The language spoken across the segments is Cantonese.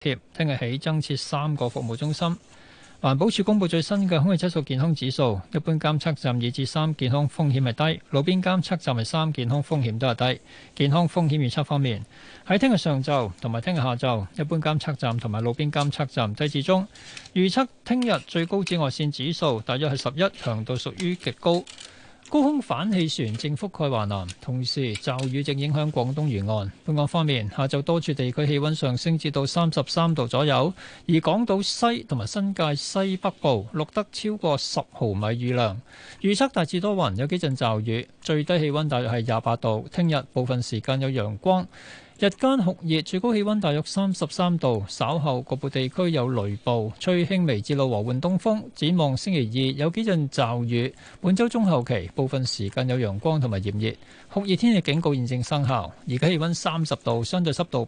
貼，聽日起增設3個服務中心。環保署公布最新嘅空氣質素健康指數，一般監測站2至3健康風險係低，路邊監測站係3健康風險都係低。健康風險預測方面，喺聽日上晝同埋聽日下晝，一般監測站同埋路邊監測站低至中。預測聽日最高紫外線指數大約係11，強度屬於極高。高空反氣旋正覆蓋華南，同時驟雨正影響廣東沿岸。本港方面，下晝多處地區氣溫上升至到33度左右，而港島西同埋新界西北部錄得超過10毫米雨量。預測大致多雲，有幾陣驟雨，最低氣溫大約係28度。聽日部分時間有陽光，日間酷熱，最高氣溫大約33度。稍後局部地區有雷暴，吹輕微至到和緩東風。展望星期2有幾陣驟雨，本週中後期部分時間有陽光同埋炎熱。酷熱天氣警告現正生效。而家氣溫30度，相對濕度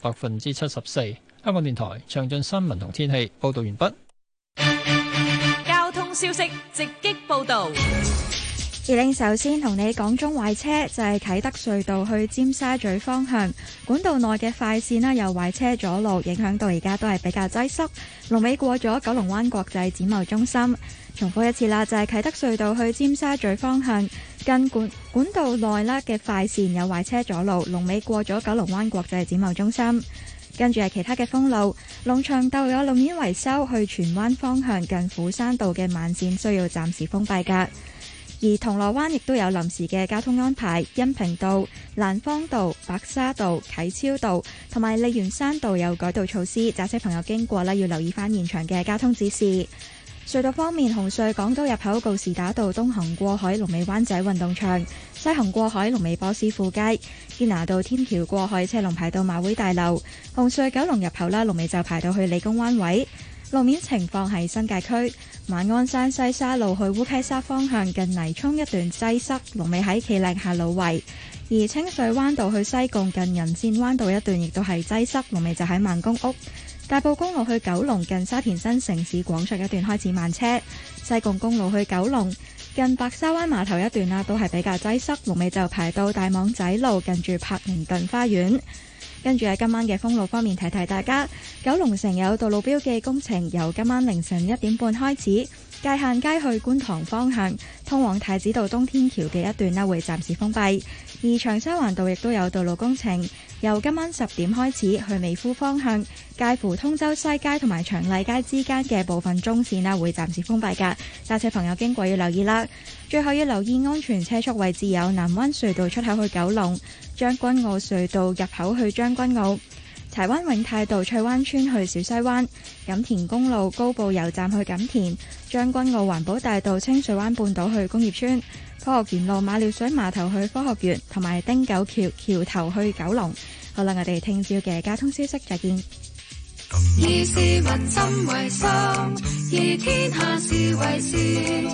74%。香港電台詳盡新聞同天氣報導完畢。 交通消息直擊報導。 二令首先同你講中壞車，就係啟德隧道去尖沙咀方向管道內嘅快線啦，有壞車阻路，影響到而家都係比較擠塞。龍尾過咗九龍灣國際展貿中心。重複一次啦，就係啟德隧道去尖沙咀方向近管道內啦嘅快線有壞車阻路，龍尾過咗九龍灣國際展貿中心。跟住係其他嘅封路，龍翔道有路面維修，去荃灣方向近斧山道嘅慢線需要暫時封閉㗎。而銅鑼灣亦都有臨時嘅交通安排，恩平道、蘭芳道、白沙道、啟超道同埋利園山道有改道措施，駕駛朋友經過要留意翻現場嘅交通指示。隧道方面，紅隧港島入口告士打道東行過海龍尾灣仔運動場，西行過海龍尾波斯富街，堅拿道天橋過海車龍排到馬會大樓。紅隧九龍入口啦，龍尾就排到去理工灣位。路面情況係新界區馬鞍山西沙路去烏溪沙方向近泥涌一段擠塞，龍尾喺企嶺下路圍；而清水灣道去西貢近銀線灣道一段亦都係擠塞，龍尾就喺孟公屋。大埔公路去九龍近沙田新城市廣場一段開始慢車，西貢公路去九龍近白沙灣碼頭一段啦，都係比較擠塞，龍尾就排到大網仔路近住柏寧頓花園。跟住喺今晚嘅封路方面，提提大家，九龍城有道路標記工程，由今晚凌晨1點半開始，界限街去觀塘方向通往太子道東天橋嘅一段啦會暫時封閉。而長沙灣道亦都有道路工程，由今晚10點開始去美孚方向介乎通州西街同埋長麗街之間嘅部分中線啦會暫時封閉㗎，駕駛朋友經過要留意啦。最後要留意安全車速位置有南灣隧道出口去九龍、將軍澳隧道入口去將軍澳、柴灣永泰道翠灣村去小西灣、錦田公路高埗油站去錦田、將軍澳環保大道清水灣半島去工業村、科學園路馬料水碼頭去科學園，同埋汀九橋橋頭去九龍。好啦，我哋聽朝嘅交通消息再見。 以市民心為心，以天下事為事。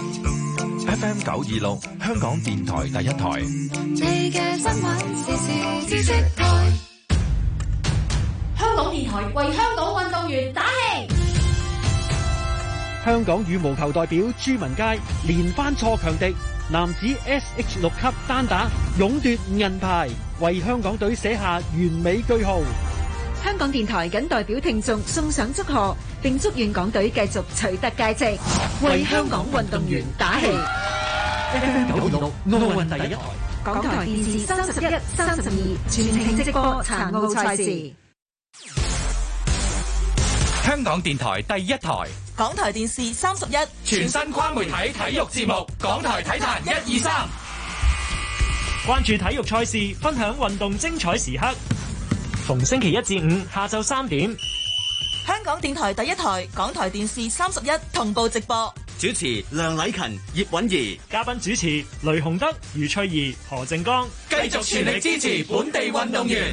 FM 926香港電台第一台。 你嘅新聞時事知識台。 香港電台為香港運動員打氣。 香港羽毛球代表朱文佳連番挫強敵，男子 SH6 級單打勇奪銀牌，為香港隊寫下完美句號。 香港電台謹代表聽眾送上祝賀，並祝願港隊繼續取得佳績，為香港運動員打氣。 FM 926奧運第一台， 港台電視31、32全程直播殘奧賽事。 香港電台第一台， 港台電視31 全新跨媒體體育節目，港台體壇1、2、3， 關注體育賽事，分享運動精彩時刻。逢星期1至5下晝3點， 香港電台第一台，港台電視31同步直播。 主持梁禮勤、葉韻儀， 嘉賓主持雷洪德、余翠怡、何靜江， 繼續全力支持本地運動員。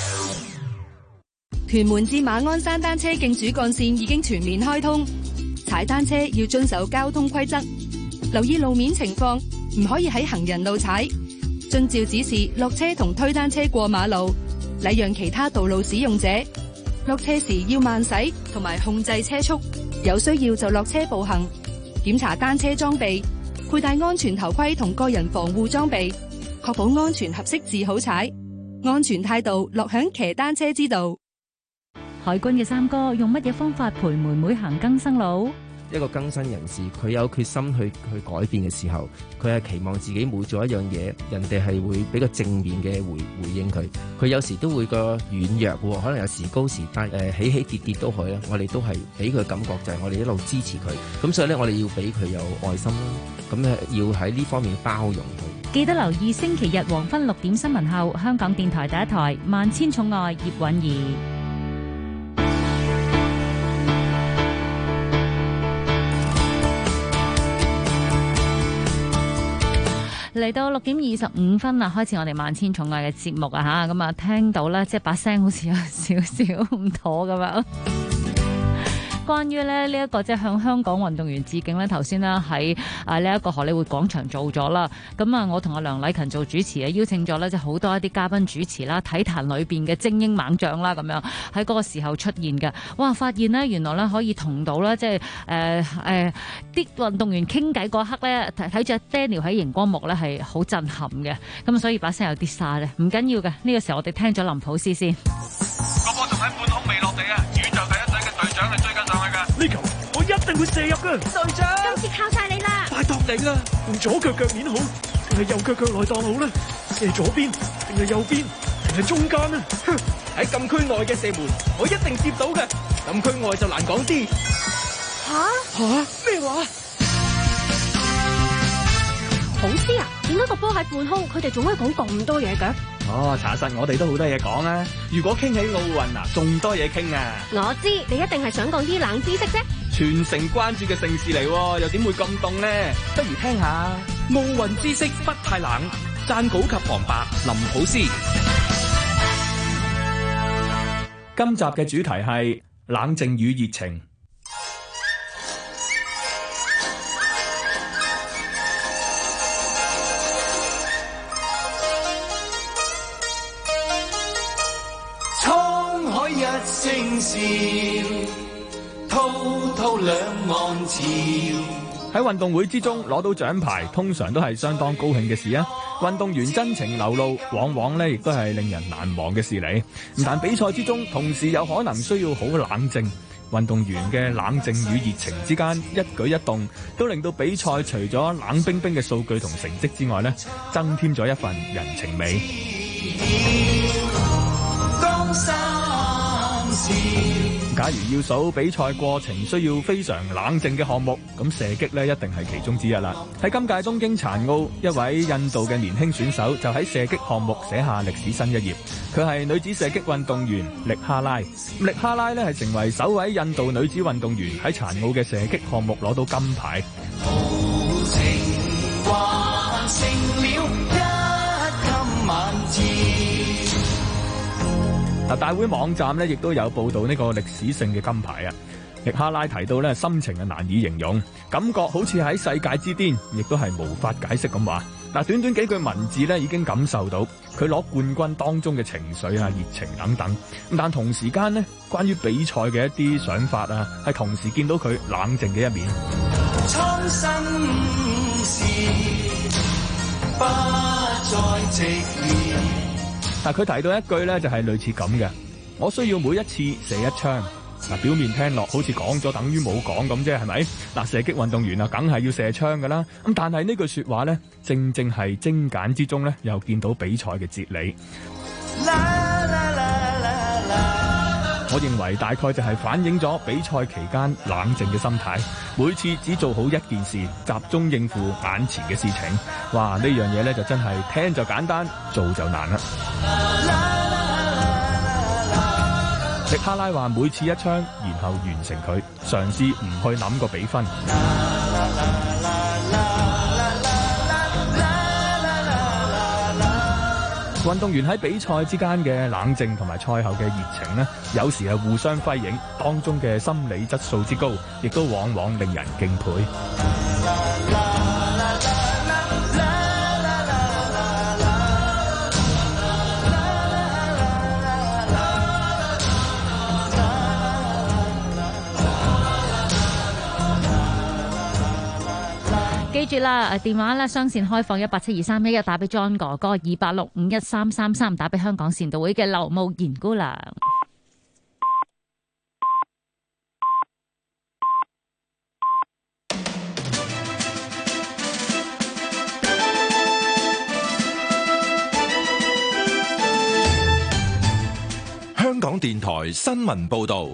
屯門至馬鞍山單車徑主幹線已經全面開通，踩單車要遵守交通規則，留意路面情況，唔可以喺行人路踩，遵照指示落車同推單車過馬路，禮讓其他道路使用者。落車時要慢駛同埋控制車速，有需要就落車步行。檢查單車裝備，佩戴安全頭盔同個人防護裝備，確保安全合適至好踩。安全態度，樂享騎單車之道。 海軍嘅三哥用乜嘢方法陪妹妹行更生路？ 一個更新人士，佢有決心去改變嘅時候，佢係期望自己每做一樣嘢，人哋係會俾個正面嘅回應佢。佢有時都會個軟弱喎，可能有時高時低，起起跌跌都可以啦。我哋都係俾佢感覺就係我哋一路支持佢。咁所以咧，我哋要俾佢有愛心啦。咁咧要喺呢方面包容佢。 記得留意星期日黃昏6點新聞後，香港電台第一台《萬千寵愛》葉韻儀。嚟到6點25分啦，開始我哋萬千寵愛嘅節目啊吓，咁啊聽到咧，即係把聲好似有少少唔妥咁樣。關於咧呢一個即係向香港運動員致敬咧，頭先咧喺呢一個荷里活廣場做咗啦。咁啊，我同阿梁禮勤做主持啊，邀請咗咧即係好多一啲嘉賓主持啦，體壇裏邊嘅精英猛將啦，咁樣喺嗰個時候出現嘅。哇！發現咧原來咧可以同到咧即係啲運動員傾偈嗰刻咧，睇住阿 Daniel 喺熒光幕咧係好震撼嘅。咁所以把聲有啲沙咧，唔緊要嘅。呢個時候我哋聽咗林普斯先。 個波仲喺半空未落地啊！宇宙第一隊嘅隊長係追緊上去㗎。呢球我一定會射入㗎，隊長！ 今次靠晒你啦！ 拜託你啦，用左腳腳面好，定係右腳腳內檔好咧？射左邊定係右邊定係中間啊？哼！喺禁區內嘅射門，我一定接到嘅。禁區外就難講啲。吓咩話？ 好師啊，點解個波喺半空，佢哋仲可以講咁多嘢嘅？ 哦，查實我哋都好多嘢講啊！如果傾起奧運啊，仲多嘢傾啊！ 我知你一定係想講啲冷知識啫。 全城關注嘅盛事嚟，又點會咁凍呢？不如聽下奧運知識不太冷，撰稿及旁白林普斯。今集嘅主題係冷靜與熱情。 聲笑，滔滔兩岸潮。 喺運動會之中攞到獎牌，通常都係相當高興嘅事啊！運動員真情流露，往往呢亦都係令人難忘嘅事嚟。但比賽之中，同時有可能需要好冷靜。運動員嘅冷靜與熱情之間一舉一動，都令到比賽除咗冷冰冰嘅數據同成績之外呢，增添咗一份人情味。假如要數比賽過程需要非常冷靜嘅項目，咁射擊呢一定係其中之一啦。喺今屆東京殘奧，一位印度嘅年輕選手就喺射擊項目寫下歷史新一頁。佢係女子射擊運動員力哈拉。力哈拉呢係成為首位印度女子運動員喺殘奧嘅射擊項目攞到金牌。無情還成了一襟晚節。大會網站咧亦都有報道呢個歷史性嘅金牌啊！力哈拉提到咧，心情難以形容，感覺好似喺世界之巔，亦都係無法解釋咁話。短短幾句文字咧，已經感受到佢攞冠軍當中嘅情緒啊、熱情等等。但同時間呢，關於比賽嘅一啲想法啊，係同時見到佢冷靜嘅一面。蒼生事不再直面。但佢提到一句咧，就係類似咁嘅：我需要每一次射一槍。表面聽落好似講咗等於冇講咁啫，係咪？射擊運動員啊，梗係要射槍噶啦。咁但係呢句說話咧，正正係精簡之中咧，又見到比賽嘅哲理。我認為大概就係反映咗比賽期間冷靜嘅心態，每次只做好一件事，集中應付眼前嘅事情。哇！呢樣嘢咧就真係聽就簡單，做就難啦。力哈拉話每次一槍，然後完成佢，嘗試唔去諗個比分。運動員喺比賽之間嘅冷靜同埋賽後嘅熱情呢，有時係互相輝映，當中嘅心理質素之高，亦都往往令人敬佩。 記住啦，電話咧雙線開放1872311，打俾 John 哥哥286513333，打俾香港善導會嘅劉慕賢姑娘。 港電台新聞報道。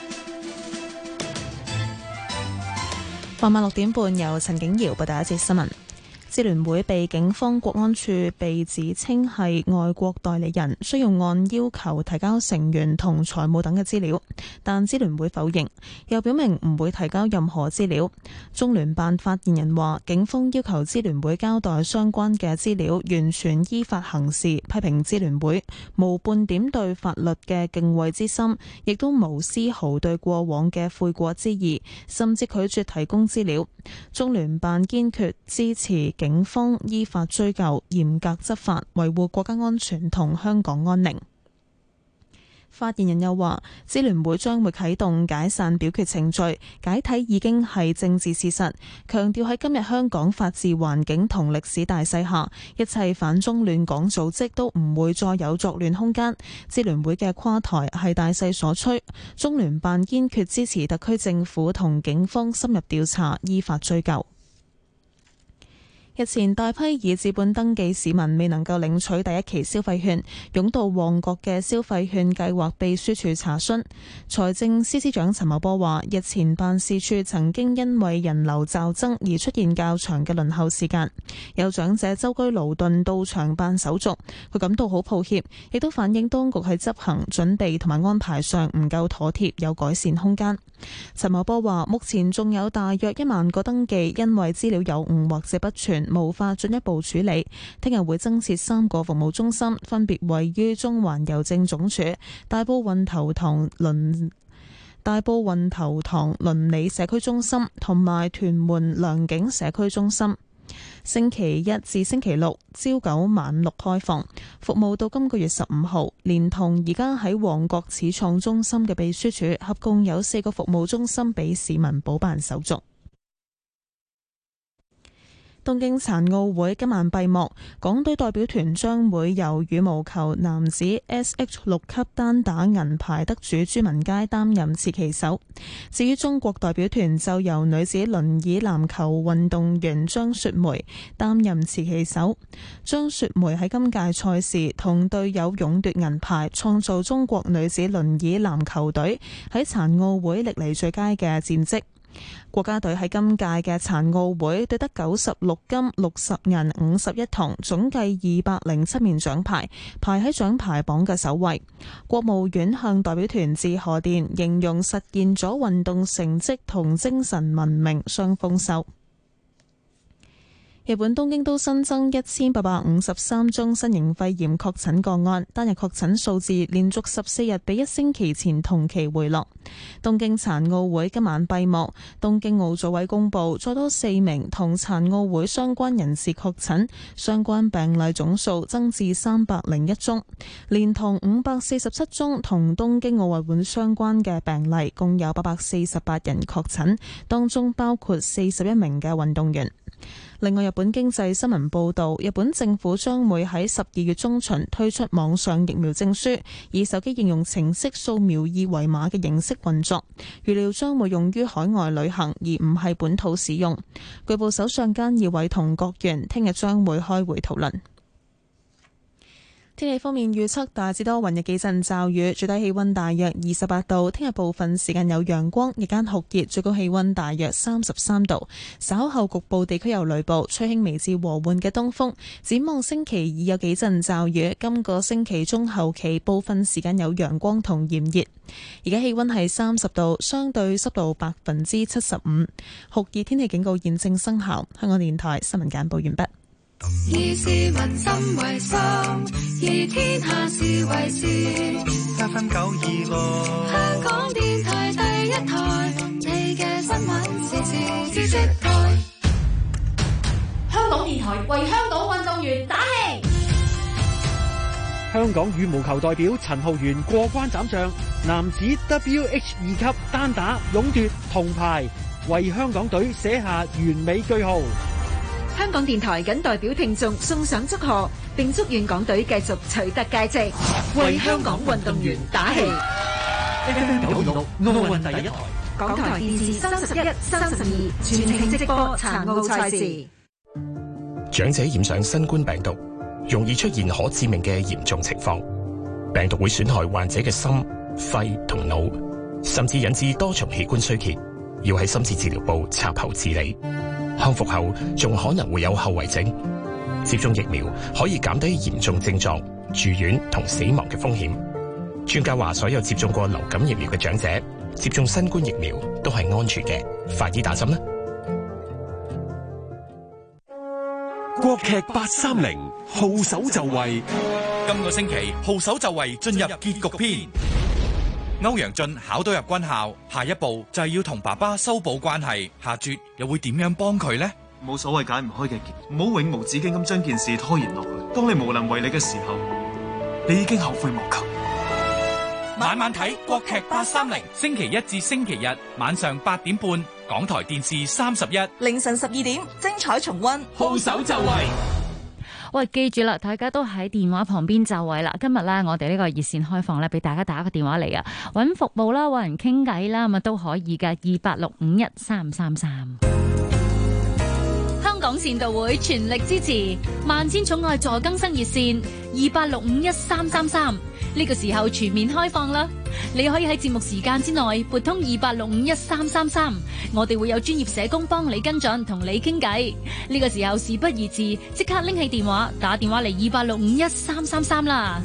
傍晚6點半，由陳景瑤報第一節新聞。支聯會被警方國安處被指稱係外國代理人，需要按要求提交成員同財務等嘅資料，但支聯會否認，又表明唔會提交任何資料。中聯辦發言人話，警方要求支聯會交代相關嘅資料，完全依法行事，批評支聯會無半點對法律嘅敬畏之心，亦都無絲毫對過往嘅悔過之意，甚至拒絕提供資料。中聯辦堅決支持警方依法追究，嚴格執法，維護國家安全同香港安寧。發言人又話，支聯會將會啟動解散表決程序，解體已經係政治事實，強調喺今日香港法治環境同歷史大勢下，一切反中亂港組織都唔會再有作亂空間。支聯會嘅垮台係大勢所趨，中聯辦堅決支持特區政府同警方深入調查，依法追究。日前大批以紙本登記市民未能夠領取第一期消費券，湧到旺角嘅消費券計劃秘書處查詢。財政司司長陳茂波話，日前辦事處曾經因為人流驟增而出現較長嘅輪候時間，有長者舟車勞頓到場辦手續，佢感到好抱歉，亦都反映當局喺執行、準備同埋安排上唔夠妥貼，有改善空間。陳茂波話，目前仲有大約1萬個登記因為資料有誤或者不全，無法進一步處理。聽日會增設3個服務中心，分別位於中環郵政總署、大埔運頭塘鄰里社區中心同埋屯門良景社區中心。星期一至星期六朝9晚6開放，服務到今個月15號，連同而家喺旺角始創中心嘅秘書處，合共有4個服務中心俾市民補辦手續。東京殘奧會今晚閉幕，港隊代表團將會由羽毛球男子 SH6 級單打銀牌得主朱文佳擔任持旗手，至於中國代表團就由女子輪椅籃球運動員張雪梅擔任持旗手。張雪梅喺今屆賽事同隊友勇奪銀牌，創造中國女子輪椅籃球隊喺殘奧會歷嚟最佳嘅戰績。國家隊喺今屆嘅殘奧會奪得96金、60銀、51銅，總計207面獎牌，排喺獎牌榜嘅首位。國務院向代表團致賀電，形容實現咗運動成績同精神文明雙豐收。日本東京都新增1853宗新型肺炎確診個案，單日確診數字連續14日比一星期前同期回落。東京殘奧會今晚閉幕，東京奧組委公布再多4名同殘奧會相關人士確診，相關病例總數增至301宗，連同547宗同東京奧運會相關嘅病例，共有848人確診，當中包括41名嘅運動員。另外，日本經濟新聞報導，日本政府將會喺12月中旬推出網上疫苗證書，以手機應用程式掃描二維碼嘅形式運作，預料將會用於海外旅行，而唔係本土使用。據報首相菅義偉同閣員聽日將會開會討論。天氣方面預測大致多雲，有幾陣驟雨，最低氣溫大約28度。聽日部分時間有陽光，日間酷熱，最高氣溫大約33度。稍後局部地區有雷暴，吹輕微至和緩嘅東風。展望星期2有幾陣驟雨，今個星期中後期部分時間有陽光同炎熱。而家氣溫係30度，相對濕度75%，酷熱天氣警告現正生效。香港電台新聞簡報完畢。 以市民心為心，以天下事為事。 FM 926， 香港電台第一台，你嘅新聞時事知識台。 香港電台為香港運動員打氣。 香港羽毛球代表陳浩源過關斬將，男子 WH2 級單打勇奪銅牌，為香港隊寫下完美句號。 香港電台謹代表聽眾送上祝賀，並祝願港隊繼續取得佳績，為香港運動員打氣。 FM 926奧運第一台， 港台電視31、32全程直播殘奧賽事。 長者染上新冠病毒，容易出現可致命嘅嚴重情況，病毒會損害患者嘅心、 肺同腦，甚至引致多重器官衰竭，要喺深切治療部插喉治理。康復後仲可能會有後遺症。接種疫苗可以減低嚴重症狀、住院同死亡嘅風險。專家話，所有接種過流感疫苗嘅長者接種新冠疫苗都係安全嘅，快啲打針啦！ 國劇830號手就位， 今個星期號手就位進入結局篇。歐陽俊考到入軍校，下一步就係要同爸爸修補關係，夏絕又會點樣幫佢呢？ 冇所謂解唔開嘅結，唔好永無止境咁將件事拖延落去。當你無能為力嘅時候，你已經後悔莫及。 晚晚睇國劇830，星期一至星期日晚上8點半，港台電視31， 凌晨12點，精彩重溫。 號手就位。 喂，記住啦，大家都喺電話旁邊就位啦。今日咧，我哋呢個熱線開放咧，俾大家打個電話嚟啊，揾服務啦，揾人傾偈啦，咁啊都可以噶，28651333。 香港善導會全力支持萬千寵愛助更生熱線28651333。呢個時候全面開放啦，你可以喺節目時間之內撥通28651333，我哋會有專業社工幫你跟進，同你傾偈。呢個時候事不宜遲，即刻拎起電話打電話嚟28651333啦。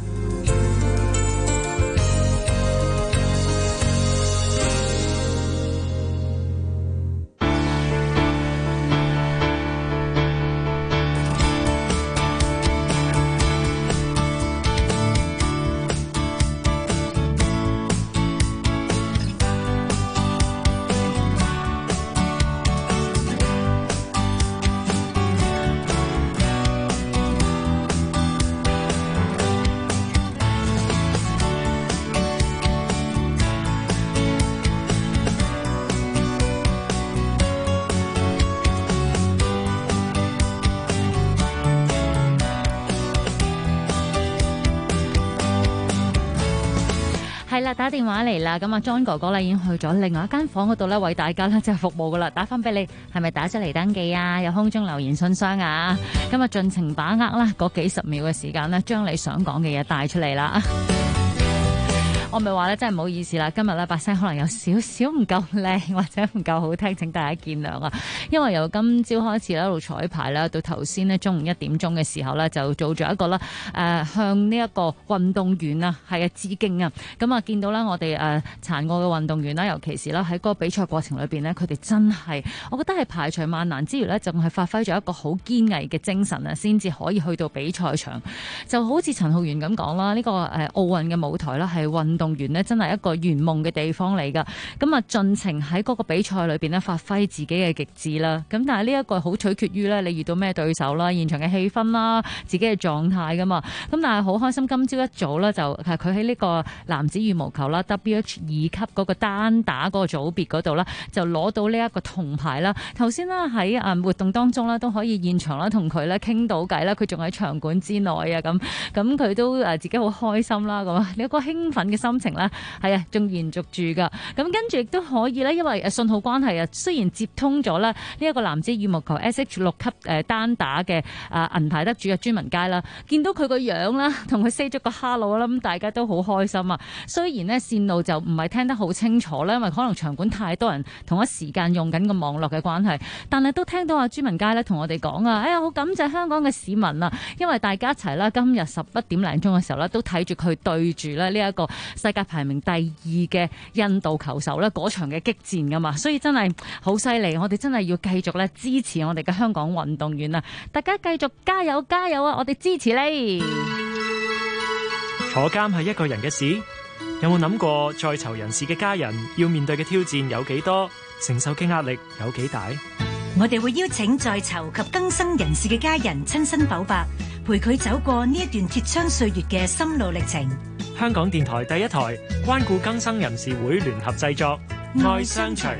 係啦，打電話嚟啦，咁啊 John 哥哥咧已經去咗另外一間房嗰度咧，為大家咧即係服務噶啦，打翻俾你，係咪打咗嚟登記啊？有空中留言信箱啊？咁啊盡情把握啦，嗰幾十秒嘅時間咧，將你想講嘅嘢帶出嚟啦。我咪話咧，真係唔好意思啦，今日咧把聲可能有少少唔夠靚或者唔夠好聽，請大家見諒啊！因為由今朝開始咧，一路彩排啦，到頭先呢中午1點鐘嘅時候咧，就做咗一個啦，向呢一個運動員啊，係啊致敬啊！咁啊，見到啦，我哋殘奧嘅運動員啦，尤其是啦喺嗰個比賽過程裏邊呢，佢哋真係，我覺得係排除萬難之餘呢，仲係發揮咗一個好堅毅嘅精神啊，先至可以去到比賽場。就好似陳浩源咁講啦，呢個奧運嘅舞台啦，係運動員呢真係一個圓夢嘅地方嚟噶，咁啊盡情喺嗰個比賽裏邊呢發揮自己嘅極致啦。咁但係呢一個好取決於呢你遇到咩對手啦、現場嘅氣氛啦、自己嘅狀態噶嘛。咁但係好開心，今朝一早呢，就係佢喺呢個男子羽毛球啦 WH 2級嗰個單打嗰個組別嗰度啦，就攞到呢一個銅牌啦。頭先呢，喺活動當中呢，都可以現場啦同佢咧傾到偈啦，佢仲喺場館之內啊，咁佢都自己好開心啦，咁你有個興奮嘅心情咧，係啊，仲延續住噶。咁跟住亦都可以咧，因為信號關係啊，雖然接通咗啦呢一個男子羽毛球 SH6 級單打嘅銀牌得主嘅朱文佳啦，見到佢個樣啦，同佢 say 咗個 hello 啦，咁大家都好開心啊。雖然呢線路就唔係聽得好清楚啦，因為可能場館太多人同一時間用緊個網絡嘅關係，但係都聽到阿朱文佳咧同我哋講啊，哎呀好感謝香港嘅市民啊，因為大家一齊啦，今日11點零鐘嘅時候咧，都睇住佢對住咧呢一個世界排名第2嘅印度球手咧嗰場嘅激戰噶嘛，所以真係好犀利，我哋真係要繼續咧支持我哋嘅香港運動員啊！大家繼續加油加油啊！我哋支持你。 坐監係一個人嘅事，有冇諗過在囚人士嘅家人要面對嘅挑戰有幾多，承受嘅壓力有幾大？ 我哋會邀請在囚及更生人士嘅家人親身剖白，陪佢走過呢一段鐵窗歲月嘅心路歷程。 香港電台第一台關顧更生人士會聯合製作《愛相隨》。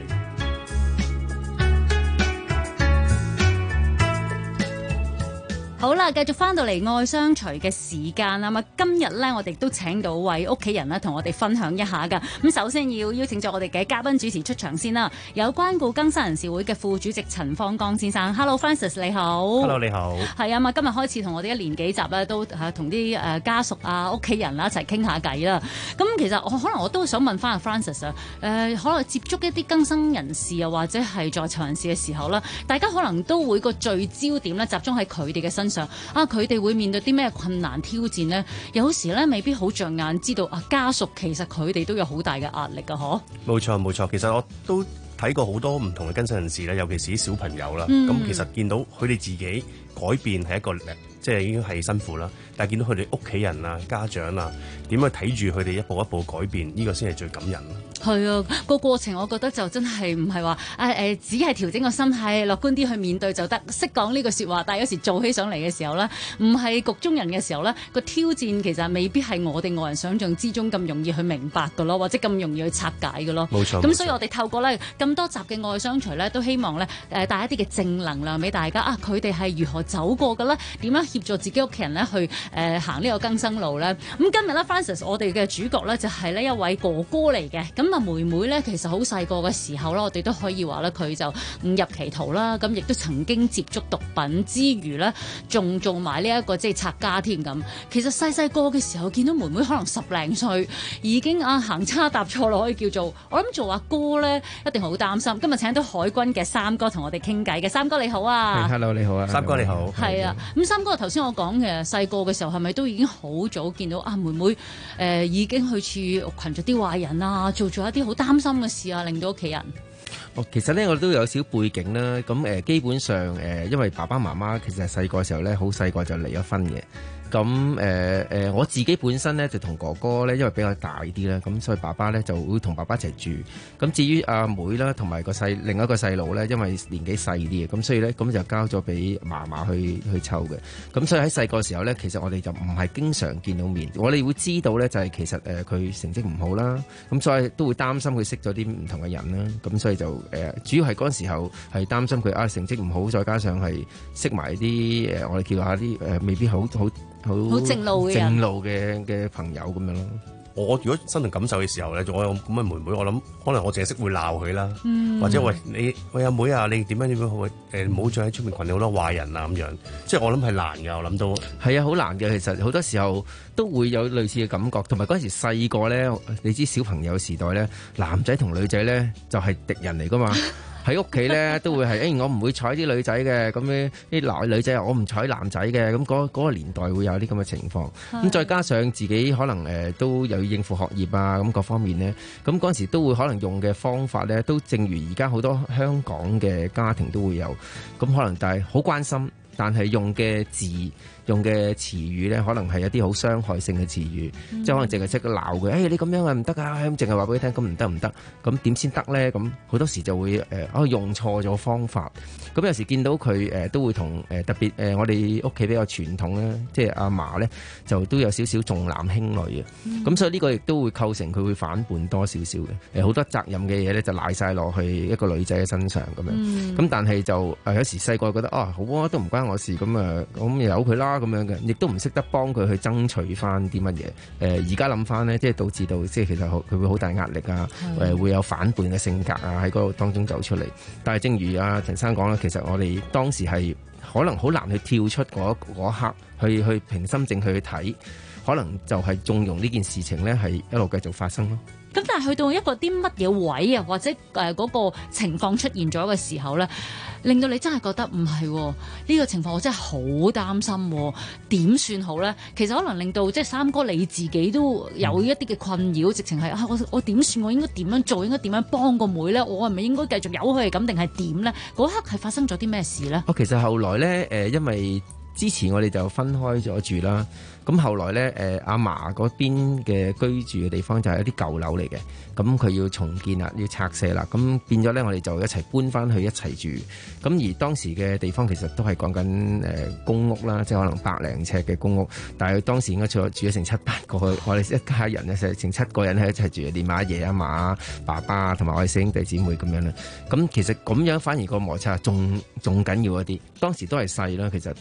好啦，繼續翻到嚟愛相隨嘅時間啊嘛，今日咧我哋都請到位屋企人咧同我哋分享一下噶。咁首先要邀請咗我哋嘅嘉賓主持出場先啦，有關顧更生人士會嘅副主席陳方剛先生。Hello Francis 你好。 Hello 你好。係啊嘛，今日開始同我哋一連幾集咧都同啲家屬啊、屋企人啦一齊傾下偈啦。咁其實可能我都想問翻阿 Francis 啊，可能接觸一啲更生人士啊或者係在囚人士嘅時候啦，大家可能都會個聚焦點咧集中喺佢哋嘅身上啊，佢哋會面對啲咩困難挑戰呢？有時咧未必好着眼知道啊，家屬其實佢哋都有好大嘅壓力㗎，嗬？ 冇錯，其實我都睇過好多唔同嘅更生人士咧，尤其是啲小朋友啦。其實見到佢哋自己改變係一個即係已經係辛苦啦，但係見到佢哋屋企人啊、家長啊點樣睇住佢哋一步一步改變，呢個先係最感人。 係啊，個過程我覺得就真係唔係話只係調整個心態，樂觀啲去面對就得，識講呢個説話。但係有時做起上嚟嘅時候呢，唔係局中人嘅時候呢，個挑戰其實未必係我哋外人想象之中咁容易去明白㗎咯，或者咁容易去拆解㗎咯。 冇錯。 咁所以我哋透過呢咁多集嘅愛相隨呢，都希望呢帶一啲嘅正能量俾大家啊！佢哋係如何走過嘅呢？點樣協助自己屋企人呢去行呢個更生路呢？咁今日呢 Francis 我哋嘅主角呢，就係呢一位哥哥嚟嘅。咁啊妹妹咧，其實好細個嘅時候咧，我哋都可以話咧，佢就誤入歧途啦。咁亦都曾經接觸毒品之餘咧，仲做埋呢一個即係拆家添咁。其實細個嘅時候見到妹妹可能10零歲，已經行差踏錯咯，可以叫做我諗做阿哥咧，一定好擔心。今日請到海軍嘅三哥同我哋傾偈嘅，三哥你好啊 ！Hello 你好啊，三哥你好。 係啊，咁三哥頭先我講嘅細個嘅時候，係咪都已經好早見到妹妹已經去群咗啲壞人啊，做咗一啲好擔心嘅事啊，令到屋企人。 其實咧我都有少背景啦。咁基本上因為爸爸媽媽其實係細個時候咧，好細個就離咗婚嘅。咁我自己本身咧就同哥哥咧，因為比較大啲啦，咁所以爸爸咧就會同爸爸一齊住。咁至於阿妹啦，同埋另一個細路咧，因為年紀細啲嘅，咁所以咧咁就交咗俾嫲嫲去湊嘅。咁所以喺細個時候咧，其實我哋就唔係經常見到面。我哋會知道咧，就係其實佢成績唔好啦，咁所以都會擔心佢識咗啲唔同嘅人啦。咁所以就主要係嗰陣時候係擔心佢成績唔好，再加上係識埋啲我哋叫下啲未必好正路嘅朋友咁樣咯。 我如果身同感受嘅時候咧，我有咁嘅妹妹，我諗可能我淨係識會鬧佢啦，或者喂阿妹啊，你點樣好唔好再喺出面群到好多壞人啊咁樣。即係我諗係難㗎，我諗到係啊，好難嘅。其實好多時候都會有類似嘅感覺，同埋嗰陣時細個咧，你知小朋友時代咧，男仔同女仔咧就係敵人嚟㗎嘛。喺屋企咧都會係我唔會睬啲女仔嘅，咁樣啲女仔我唔睬男仔嘅，咁嗰個年代會有啲咁嘅情況。咁再加上自己可能都有應付學業啊，咁各方面咧，咁嗰陣時都會可能用嘅方法咧，都正如而家好多香港嘅家庭都會有，咁可能但係好關心，但係用嘅字。用嘅詞語咧，可能係一啲好傷害性嘅詞語，即係可能淨係識鬧佢，你咁樣啊唔得啊，咁淨係話俾佢聽，咁唔得，咁點先得咧？咁好多時就會用錯咗方法。咁有時見到佢都會同特別我哋屋企比較傳統咧，即係阿嫲咧就都有少少重男輕女嘅，咁所以呢個亦都會構成佢會反叛多少少嘅，好多責任嘅嘢咧就賴晒落去一個女仔嘅身上咁樣。咁但係就有時細個覺得好啊，都唔關我事，咁由佢啦。咁樣嘅，亦都唔識得幫佢去爭取翻啲乜嘢。而家諗翻呢，即係導致到即係其實佢會好大壓力啊，會有反叛嘅性格啊喺嗰度當中走出嚟。但係正如阿陳生講啦，其實我哋當時係可能好難去跳出嗰刻去平心靜氣去睇，可能就係縱容呢件事情呢係一路繼續發生咯。 咁但係去到一個啲乜嘢位啊，或者嗰個情況出現咗嘅時候咧，令到你真係覺得唔係呢個情況，我真係好擔心，點算好咧？其實可能令到即係三哥你自己都有一啲嘅困擾，直情係我點算？我應該點樣做？應該點樣幫個妹咧？我係咪應該繼續由佢係咁定係點咧？嗰刻係發生咗啲咩事咧？ 其實後來咧因為之前我哋就分開咗住啦。咁後來咧，阿嫲嗰邊嘅居住嘅地方就係一啲舊樓嚟嘅，咁佢要重建啦，要拆卸啦，咁變咗咧，我哋就一齊搬翻去一齊住。咁而當時嘅地方其實都係講緊公屋啦，即係可能100零尺嘅公屋，但係當時應該住咗成7-8個，我哋一家人咧成7個人喺一齊住，連埋阿爺阿嫲、爸爸同埋我哋4兄弟姊妹咁樣啦。咁其實咁樣反而個摩擦仲緊要一啲。當時都係細啦，其實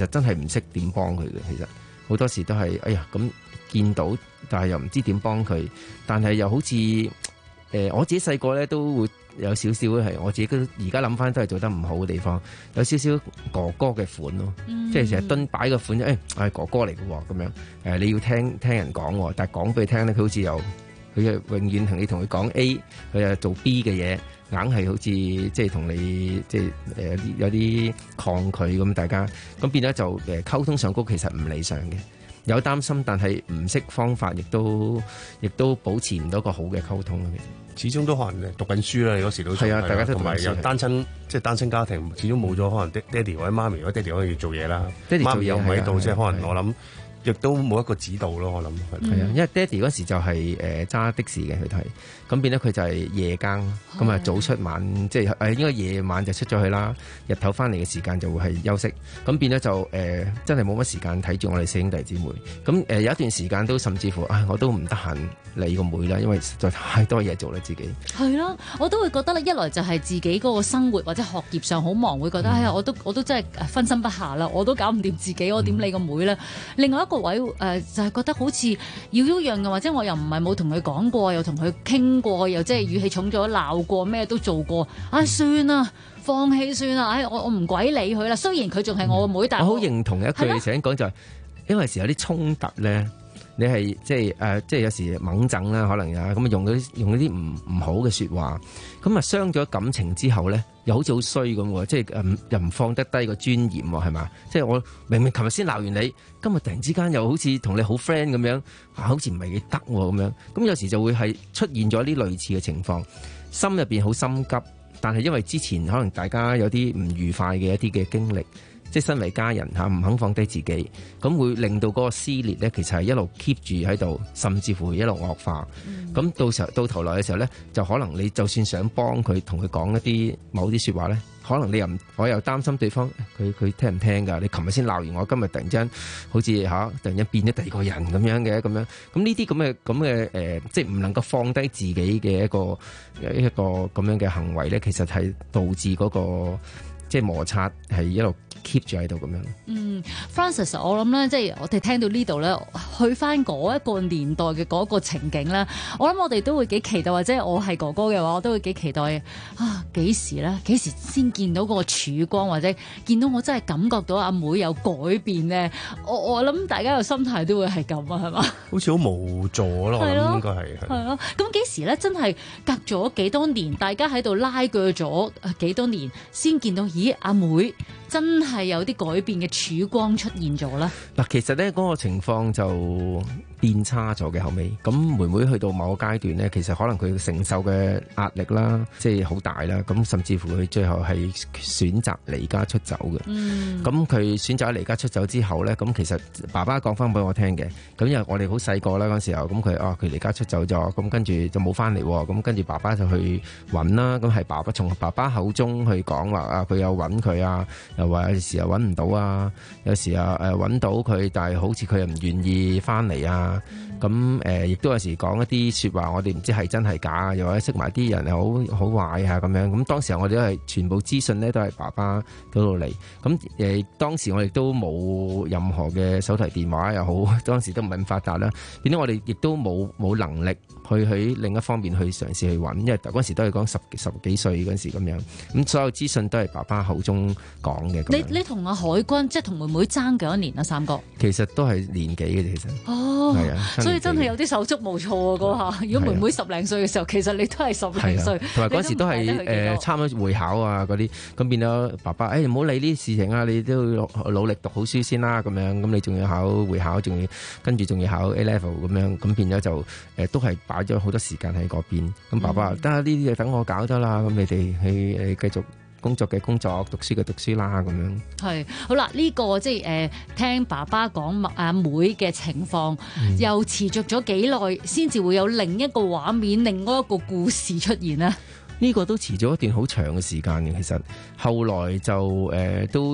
真係唔識點幫佢嘅。其實好多時都係哎呀咁見到，但係又唔知點幫佢，但係又好似我自己細個咧都會有少少係我自己而家諗翻都係做得唔好嘅地方，有少少哥哥嘅款咯，即係成日蹲擺個款，係哥哥嚟嘅喎咁樣，你要聽人講，但係講俾佢聽咧，佢好似佢永遠同你同佢講 A， 佢又做 B 嘅嘢，硬係好似即係同你即係有啲抗拒咁，大家咁變咗就溝通上高其實唔理想嘅。有擔心，但係唔識方法，亦都保持唔到一個好嘅溝通咯。 其實始終都可能讀緊書啦，你嗰時都係啊，大家都同埋有單親，即係單親家庭，始終冇咗可能爹哋或者媽咪，如果爹哋可以做嘢啦，媽咪又唔喺度，即係可能我諗。亦都冇一個指導咯，我諗係啊，因為爹哋嗰時就係揸的士嘅去睇，咁變咗佢就係夜更，咁啊早出晚即係應該夜晚就出咗去啦，日頭翻嚟嘅時間就會係休息，咁變咗就真係冇乜時間睇住我哋四兄弟姊妹，咁有一段時間都甚至乎我都唔得閒理個妹啦，因為實在太多嘢做啦自己。係咯， 我都會覺得咧，一來就係自己嗰個生活或者學業上好忙，會覺得我都真係分身不下啦，我都搞唔掂自己，我點理個妹咧？另外一個位就係覺得好似要一樣嘅，或者我又唔係冇同佢講過，又同佢傾過，又即係語氣重咗，鬧過，咩都做過，算啦，放棄算啦，我唔鬼理佢啦。雖然佢仲係我個妹，但係我好認同一句你想講就係，因為時有啲衝突咧，你係即係有時猛整啦，可能啊咁用嗰啲唔好嘅説話，咁啊傷咗感情之後咧，又好似好衰咁喎，即係又唔放得低個尊嚴喎，係嘛？即係我明明琴日先鬧完你，今日突然之間又好似同你好 friend 咁樣，好似唔係幾得喎咁樣。咁有時就會係出現咗啲類似嘅情況，心入邊好心急，但係因為之前可能大家有啲唔愉快嘅一啲嘅經歷。即係身為家人唔肯放低自己，咁會令到嗰個撕裂咧，其實係一路 keep 住喺度，甚至乎一路惡化。咁到頭來嘅時候咧，就可能你就算想幫佢，同佢講一啲某啲説話咧，可能我又擔心對方佢聽唔聽㗎？你琴日先鬧完我，今日突然間好似突然間變咗第二個人咁樣嘅咁樣。咁呢啲咁嘅即係唔能夠放低自己嘅一個咁樣嘅行為咧，其實係導致嗰個即係摩擦係一路keep 住喺度咁樣。 Francis， 我諗咧，即係我哋聽到呢度咧，去翻嗰一個年代嘅嗰個情景咧，我諗我哋都會幾期待，或者我係哥哥嘅話，我都會幾期待幾時咧？幾時先見到嗰個曙光，或者見到我真係感覺到阿妹有改變咧？我諗大家嘅心態都會係咁啊，係嘛？ 好似好無助咯，我諗應該係。 係咯，咁幾時咧？真係隔咗幾多年，大家喺度拉鋸咗幾多年，先見到咦阿妹真係有啲改變嘅曙光出現咗啦。 嗱，其實咧嗰個情況就變差咗嘅後尾。咁妹妹去到某個階段咧，其實可能佢承受嘅壓力啦，即係好大啦。咁甚至乎佢最後係選擇離家出走嘅。咁佢選擇離家出走之後咧，咁其實爸爸講翻俾我聽嘅。咁因為我哋好細個啦嗰時候，咁佢離家出走咗，咁跟住就冇翻嚟。咁跟住爸爸就去揾啦。咁係爸爸從爸爸口中去講話佢有揾佢啊。又話有時又揾唔到啊，有時揾到佢，但係好似佢又唔願意翻嚟啊。咁亦都有時講一啲説話，我哋唔知係真係假，又或者識埋啲人又好壞啊咁樣。咁當時我哋都係全部資訊咧都係爸爸嗰度嚟。咁當時我哋都冇任何嘅手提電話又好，當時都唔係咁發達啦。變咗我哋亦都冇能力去喺另一方面去嘗試去揾，因為嗰時都係講十幾歲嗰時咁樣。咁所有資訊都係爸爸口中講嘅。 你同阿海軍即係同妹妹爭幾多年啊？三哥其實都係年紀嘅，其實係啊， 所以真係有啲手足無措啊！嗰下如果妹妹10零歲嘅時候，其實你都係10零歲， 同埋嗰時都係差唔多會考啊嗰啲，咁變咗爸爸唔好理呢啲事情啊，你都要努力讀好書先啦咁樣。咁你仲要考會考，仲要跟住仲要考 A level 咁樣，咁變咗就都係擺咗好多時間喺嗰邊。咁爸爸得呢啲嘢等我搞得啦，咁你哋去繼續工作嘅工作，讀書嘅讀書啦，咁樣。係好啦，呢個即係聽爸爸講阿妹嘅情況，又持續咗幾耐，先至會有另一個畫面，另外一個故事出現呢？呢個都持咗一段好長嘅時間嘅，其實後來就都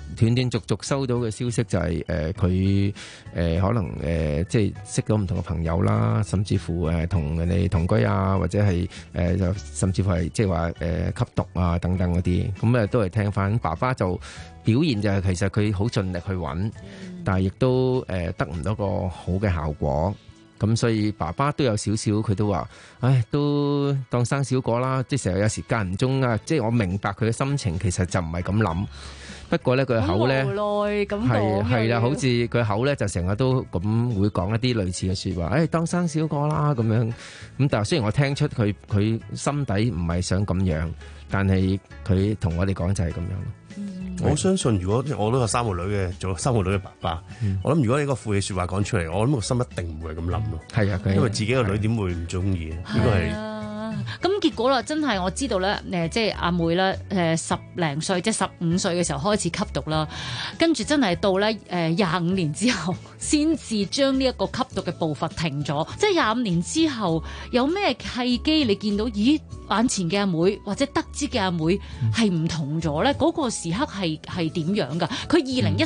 斷斷續續收到嘅消息就係佢可能即係識到唔同嘅朋友啦，甚至乎同人哋同居啊，或者係就甚至乎係即係話吸毒啊等等嗰啲，咁都係聽翻爸爸就表現就係其實佢好盡力去揾，但係亦都得唔到個好嘅效果。咁所以爸爸都有少少，佢都話，唉，都當生小果啦。即係成日有時間唔中啊，即係我明白佢嘅心情，其實就唔係咁諗。不過咧，佢口咧係啦，好似佢口咧就成日都咁會講一啲類似嘅説話，唉，當生小果啦咁樣。咁但係雖然我聽出佢心底唔係想咁樣，但係佢同我哋講就係咁樣咯。 我相信，如果我都有3個女嘅，做3個女嘅爸爸，我諗如果你個負氣説話講出嚟，我諗個心一定唔會咁諗咯。係啊，因為自己個女點會唔中意咧？應該係。 咁結果啦，真係我知道咧，即係阿妹咧，10零歲，即係15歲嘅時候開始吸毒啦，跟住真係到咧25年之後，先至將呢一個吸毒嘅步伐停咗。即係25年之後，有咩契機你見到？咦，眼前嘅阿妹或者得知嘅阿妹係唔同咗咧？嗰個時刻係點樣㗎？佢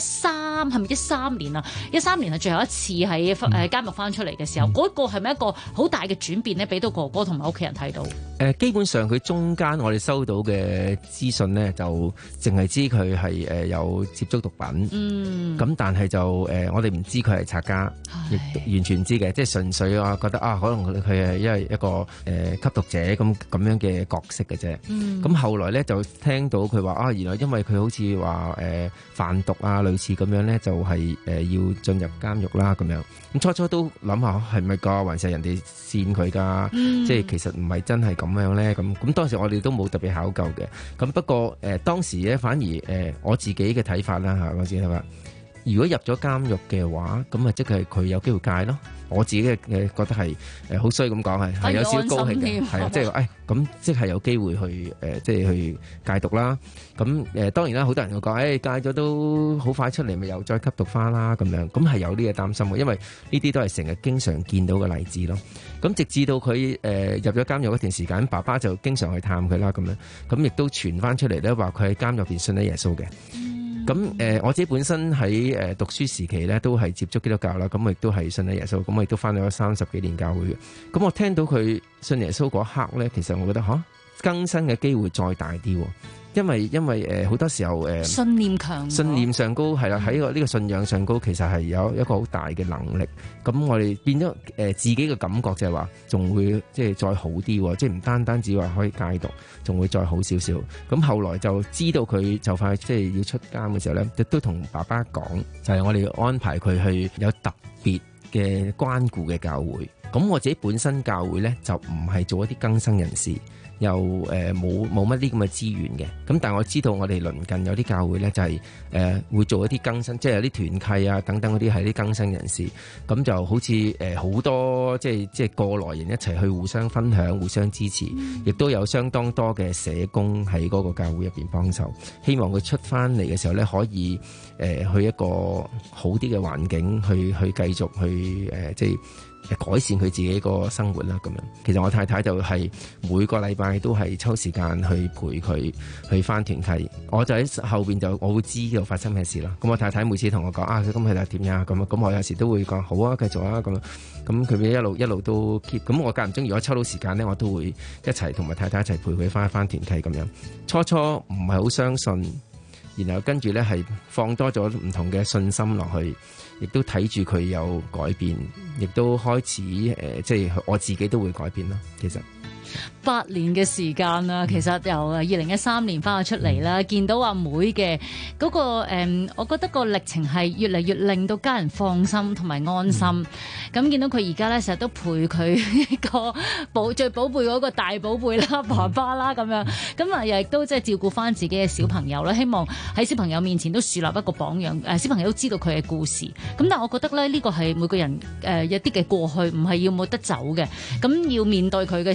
2013係咪13年啊？13年係最後一次喺監獄翻出嚟嘅時候，嗰個係咪一個好大嘅轉變咧？俾到哥哥同埋屋企人睇到。 基本上佢中間我哋收到嘅資訊呢，就淨係知佢係有接觸毒品，咁但係就我哋唔知佢係拆家，亦完全唔知嘅，即係純粹話覺得可能佢係因為一個吸毒者咁樣嘅角色嘅啫。咁後來呢，就聽到佢話原來因為佢好似話販毒啊類似咁樣呢，就係要進入監獄啦咁樣。咁初初都諗下係咪㗎，還是係人哋騙佢㗎？即係其實唔係真係咁樣咧。咁當時我哋都冇特別考究嘅。咁不過當時咧反而我自己嘅睇法啦嚇，我自己睇法，如果入咗監獄嘅話，咁啊即係佢有機會戒咯。我自己嘅覺得係好衰咁講係有少少高興嘅，係啊，即係咁即係有機會去即係去戒毒啦。咁當然啦，好多人會講戒咗都好快出嚟，咪又再吸毒翻啦咁樣。咁係有呢個擔心嘅，因為呢啲都係成日經常見到嘅例子咯。咁直至到佢入咗監獄一段時間，爸爸就經常去探佢啦咁樣。咁亦都傳翻出嚟咧，話佢喺監獄入邊信咗耶穌嘅。咁我自己本身喺讀書時期咧，都係接觸基督教啦，咁我亦都係信咗耶穌，咁我亦都翻咗30幾年教會嘅。咁我聽到佢信耶穌嗰刻咧，其實我覺得更新嘅機會再大啲，因為好多時候信念強， 信念上高係啦，喺呢個信仰上高，其實係有一個好大嘅能力。咁我哋變咗自己嘅感覺就係話，仲會即係再好啲，即係唔單止話可以戒毒，仲會再好少少。咁後來就知道佢就快即係要出監嘅時候咧，亦都同爸爸講，就係我哋安排佢去有特別嘅關顧嘅教會。咁我自己本身教會咧就唔係做一啲更生人士。又冇乜啲咁嘅資源嘅，咁但係我知道我哋鄰近有啲教會咧就係會做一啲更新，即係有啲團契啊等等嗰啲係啲更新人士，咁就好似好多即係過來人一齊去互相分享、互相支持，亦都有相當多嘅社工喺嗰個教會入邊幫手，希望佢出翻嚟嘅時候咧可以去一個好啲嘅環境去繼續去即係改善佢自己個生活啦咁樣。其實我太太就係每個禮拜都係抽時間去陪佢去翻團契，我就喺後邊就我會知道發生咩事啦。咁我太太每次同我講佢今日係點呀咁我有時都會講好啊，繼續啊咁佢一路都 keep。咁我間唔中如果抽到時間呢，我都會一齊同埋太太一齊陪佢翻團契咁樣。初初唔係好相信，然後跟住呢係放多咗唔同嘅信心落去。亦都睇住佢有改變，亦都開始即係我自己都會改變咯。其實 8年嘅時間啦，其實由2013年翻咗出嚟啦，見到阿妹嘅嗰個我覺得個歷程係越嚟越令到家人放心同埋安心。咁見到佢而家咧，成日都陪佢個最寶貝嗰個大寶貝啦、爸爸啦咁樣，咁啊亦都即係照顧翻自己嘅小朋友啦。希望喺小朋友面前都樹立一個榜樣，小朋友都知道佢嘅故事。咁但係我覺得咧，呢個係每個人一啲嘅過去，唔係要冇得走嘅。咁要面對佢嘅時候咧，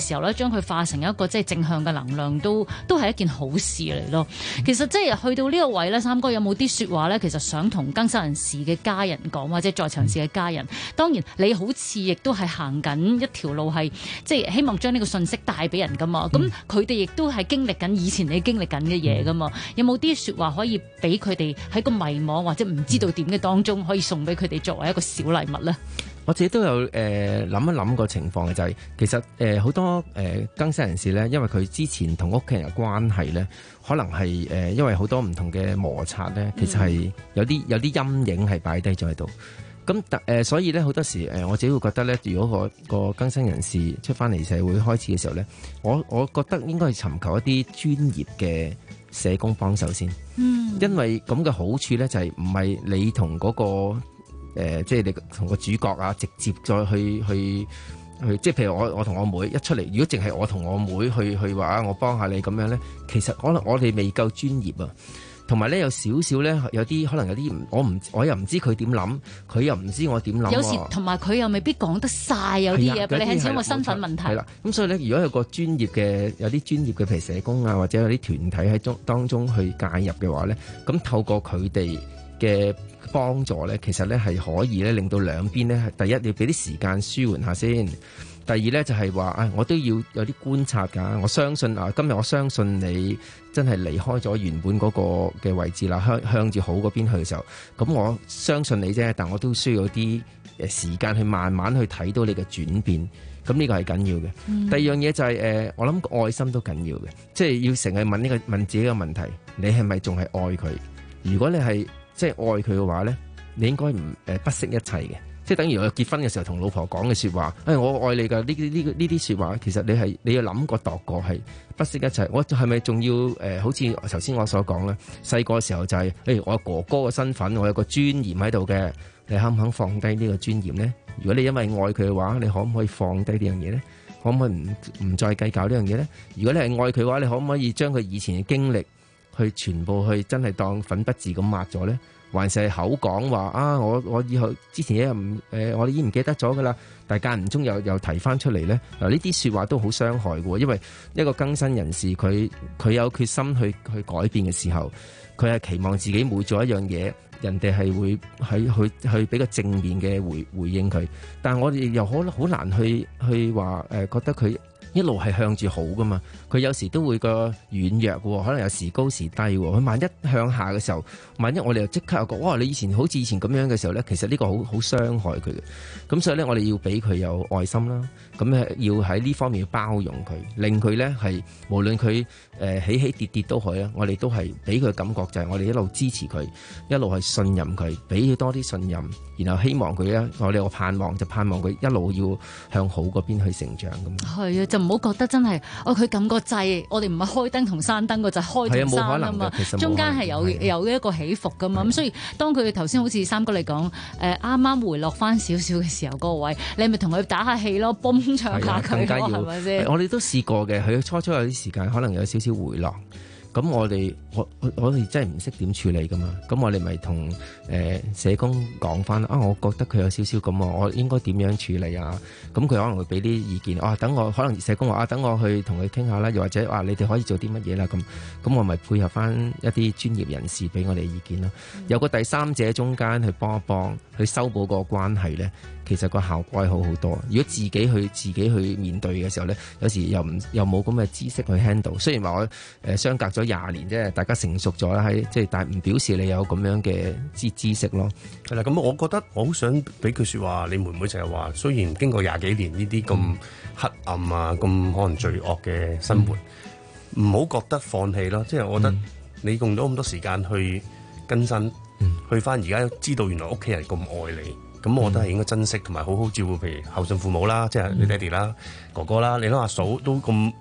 將佢化成一個即係正向嘅能量，都係一件好事嚟咯。其實即係去到呢個位咧，三哥有冇啲說話咧？其實想同更生人士嘅家人講，或者在場士嘅家人。當然你好似亦都係行緊一條路，係即係希望將呢個信息帶俾人噶嘛。咁佢哋亦都係經歷緊以前你經歷緊嘅嘢噶嘛。有冇啲說話可以俾佢哋喺個迷惘或者唔知道點嘅當中，可以送俾佢哋作為一個小禮物咧？ 我自己都有諗一諗個情況嘅，就係其實好多更生人士咧，因為佢之前同屋企人嘅關係咧，可能係因為好多唔同嘅摩擦咧，其實係有啲陰影係擺低咗喺度。咁所以咧好多時我自己會覺得咧，如果個更生人士出翻嚟社會開始嘅時候咧，我覺得應該係尋求一啲專業嘅社工幫手先。因為咁嘅好處咧就係唔係你同嗰個即係你同個主角啊，直接再去，即係譬如我同我妹一出嚟，如果淨係我同我妹去話我幫下你咁樣咧，其實可能我哋未夠專業啊，同埋咧有少少咧，有啲可能有啲我又唔知佢點諗，佢又唔知我點諗。 有時同埋佢又未必講得晒，有啲嘢，你係因為身份問題。 係啦，咁所以咧，如果有個專業嘅，有啲專業嘅譬如社工啊，或者有啲團體喺當中去介入嘅話咧，咁透過佢哋嘅幫助咧，其實咧係可以咧令到兩邊咧，第一你俾啲時間舒緩下先，第二咧就係話我都要有啲觀察㗎。我相信今日我相信你真係離開咗原本嗰個嘅位置啦，向住好嗰邊去嘅時候，咁我相信你啫，但我都需要啲時間去慢慢去睇到你嘅轉變。咁呢個係緊要嘅。第二樣嘢就係我諗愛心都緊要嘅，即係要成日問自己嘅問題，你係咪仲係愛佢？如果你係即係愛佢嘅話咧，你應該不惜一切嘅，即係等於我結婚嘅時候同老婆講嘅說話，我愛你㗎，呢啲說話，其實你要諗過度過係不惜一切。我係咪仲要好似頭先我所講咧？細個嘅時候就係我有哥哥嘅身份，我有個尊嚴喺度嘅，你肯唔肯放低呢個尊嚴咧？如果你因為愛佢嘅話，你可唔可以放低呢樣嘢咧？可唔可以唔再計較呢樣嘢咧？如果你係愛佢嘅話，你可唔可以將佢以前嘅經歷去全部去真係當粉筆字咁抹咗咧？還是係口講話我以後之前我已經唔記得咗噶啦，但係間唔中又提翻出嚟咧。嗱，呢啲說話都好傷害嘅，因為一個更生人士佢有決心去改變嘅時候，佢係期望自己每做一樣嘢，人哋係會去俾個正面嘅回應佢。但係我哋又好難去話覺得佢一路係向住好噶嘛，佢有時都會個軟弱嘅，可能有時高時低。佢萬一向下嘅時候，萬一我哋又即刻有個哇，你以前好似以前咁樣嘅時候咧，其實呢個好傷害佢嘅。咁所以咧，我哋要俾佢有愛心啦，咁要喺呢方面要包容佢，令佢咧係無論佢起起跌都好啦，我哋都係俾佢感覺就係我哋一路支持佢，一路係信任佢，俾佢多啲信任，然後希望佢咧，我哋個盼望就盼望佢一路要向好嗰邊去成長咁。 係啊，就唔好覺得真係佢撳個掣，我哋唔係開燈同閂燈個掣，開同閂啊嘛，中間係有一個起伏噶嘛。咁所以當佢頭先好似三哥嚟講，啱啱回落翻少少嘅時候嗰個位，你咪同佢打下氣咯，泵唱下佢咯，係咪先？ 我哋都試過嘅，佢初有啲時間可能有少少回落。咁我哋真係唔識點處理噶嘛，咁我哋咪同社工講翻我覺得佢有少少咁，我應該點樣處理啊？咁佢可能會俾啲意見，等我可能社工話等我去同佢傾下啦，又或者你哋可以做啲乜嘢啦咁我咪配合翻一啲專業人士俾我哋意見咯。有個第三者中間去幫一幫，去修補個關係咧，其實個效果係好好多。如果自己去面對嘅時候咧，有時又冇咁嘅知識去 handle。雖然話我相隔咗20年啫，大家成熟咗啦，但係唔表示你有咁樣嘅知識咯。 係啦，咁我覺得我好想俾句說話，你妹妹就係話，雖然經過20幾年呢啲咁黑暗啊，咁可能罪惡嘅生活，唔好覺得放棄咯。即係我覺得你用咗咁多時間去更新，去翻而家知道原來屋企人咁愛你，咁我覺得係應該珍惜同埋好好照顧，譬如孝順父母啦，即係你爹哋啦、哥哥啦，你諗阿嫂都咁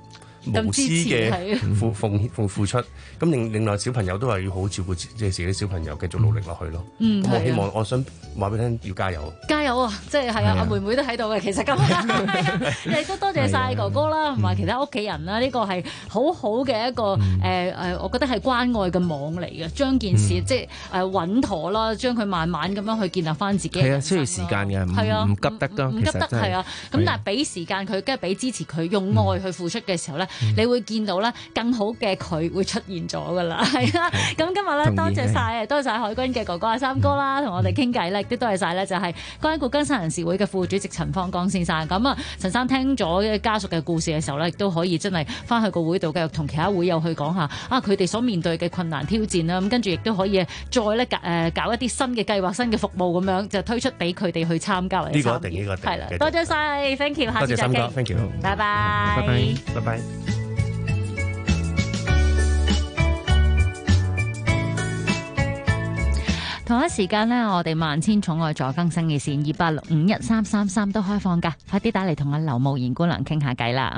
無私嘅付出。咁另外小朋友都係要好好照顧自己小朋友，繼續努力落去咯。咁我希望，我想話俾你聽，要加油！ 加油啊！即係阿妹妹都喺度嘅，其實咁亦都多謝晒哥哥啦，同埋其他屋企人啦。呢個係好好嘅一個我覺得係關愛嘅網嚟嘅，將件事即係穩妥啦，將佢慢慢咁樣去建立翻自己。 係啊，需要時間嘅，唔急得㗎。 唔急得係啊。咁但係俾時間佢，跟住俾支持佢，用愛去付出嘅時候咧，你會見到咧更好嘅佢會出現咗㗎啦。係啊，咁今日咧多謝晒海軍嘅哥哥阿三哥啦，同我哋傾偈咧，亦都多謝晒咧，就係關顧更生人士會嘅副主席陳方剛先生。咁啊，陳生聽咗家屬嘅故事嘅時候咧，亦都可以真係翻去個會度繼續同其他會友去講下佢哋所面對嘅困難挑戰啦。咁跟住亦都可以再咧搞一啲新嘅計劃、新嘅服務咁樣，就推出俾佢哋去參加。 呢個一定係啦，多謝晒 ，thank you， 下次再傾 ，thank you， 拜拜， 拜拜。 同一時間呢，我哋萬千寵愛助更生熱線28651333都開放㗎，快啲打嚟同阿劉慕賢姑娘傾下偈啦。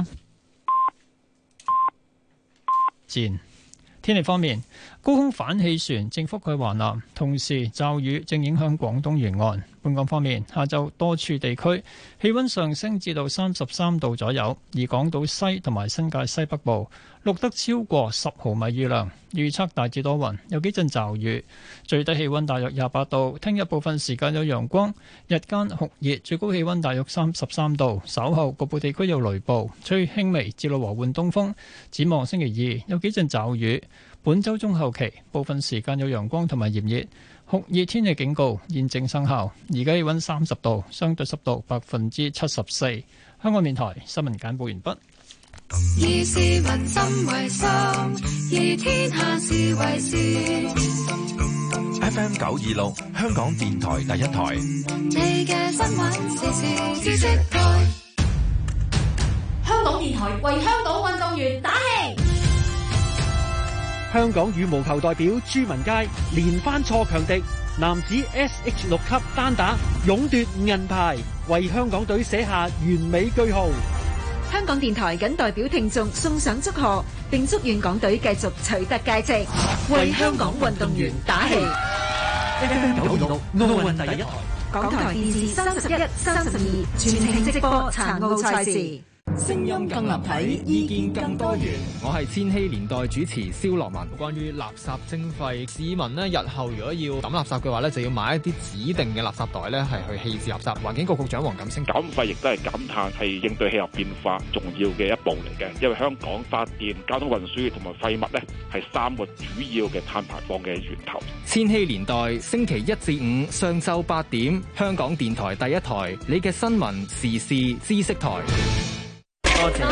天氣方面，高空反氣旋正覆蓋華南，同時驟雨正影響廣東沿岸。本港方面，下晝多處地區氣溫上升至到33度左右，而港島西同埋新界西北部錄得超過10毫米雨量。預測大致多雲，有幾陣驟雨，最低氣溫大約28度。聽日部分時間有陽光，日間酷熱，最高氣溫大約33度。稍後局部地區有雷暴，吹輕微至到和緩東風。展望星期二有幾陣驟雨，本週中後期部分時間有陽光同埋炎熱。酷熱天氣警告現正生效，而家氣溫30度，相對濕度74%。香港電台新聞簡報完畢。 以市民心為心，以天下事為事。 FM 926，香港電台第一台。 你嘅新聞時事知識台。 香港電台為香港運動員打氣。 香港羽毛球代表朱文佳連番挫強敵，男子 SH6 級單打勇奪銀牌，為香港隊寫下完美句號。 香港電台謹代表聽眾送上祝賀，並祝願港隊繼續取得佳績，為香港運動員打氣。 FM 926奧運第一台， 港台電視31、32全程直播殘奧賽事。 聲音更立體，意見更多元。我係千禧年代主持蕭樂文。關於垃圾徵費，市民呢日後如果要抌垃圾嘅話呢，就要買一啲指定嘅垃圾袋呢，係去棄置垃圾。環境局局長黃錦星， 減費亦都係減碳，係應對氣候變化重要嘅一步嚟嘅。因為香港發電、交通運輸同埋廢物呢，係3個主要嘅碳排放嘅源頭。 千禧年代星期1至5上晝8點，香港電台第一台，你嘅新聞時事知識台。 多謝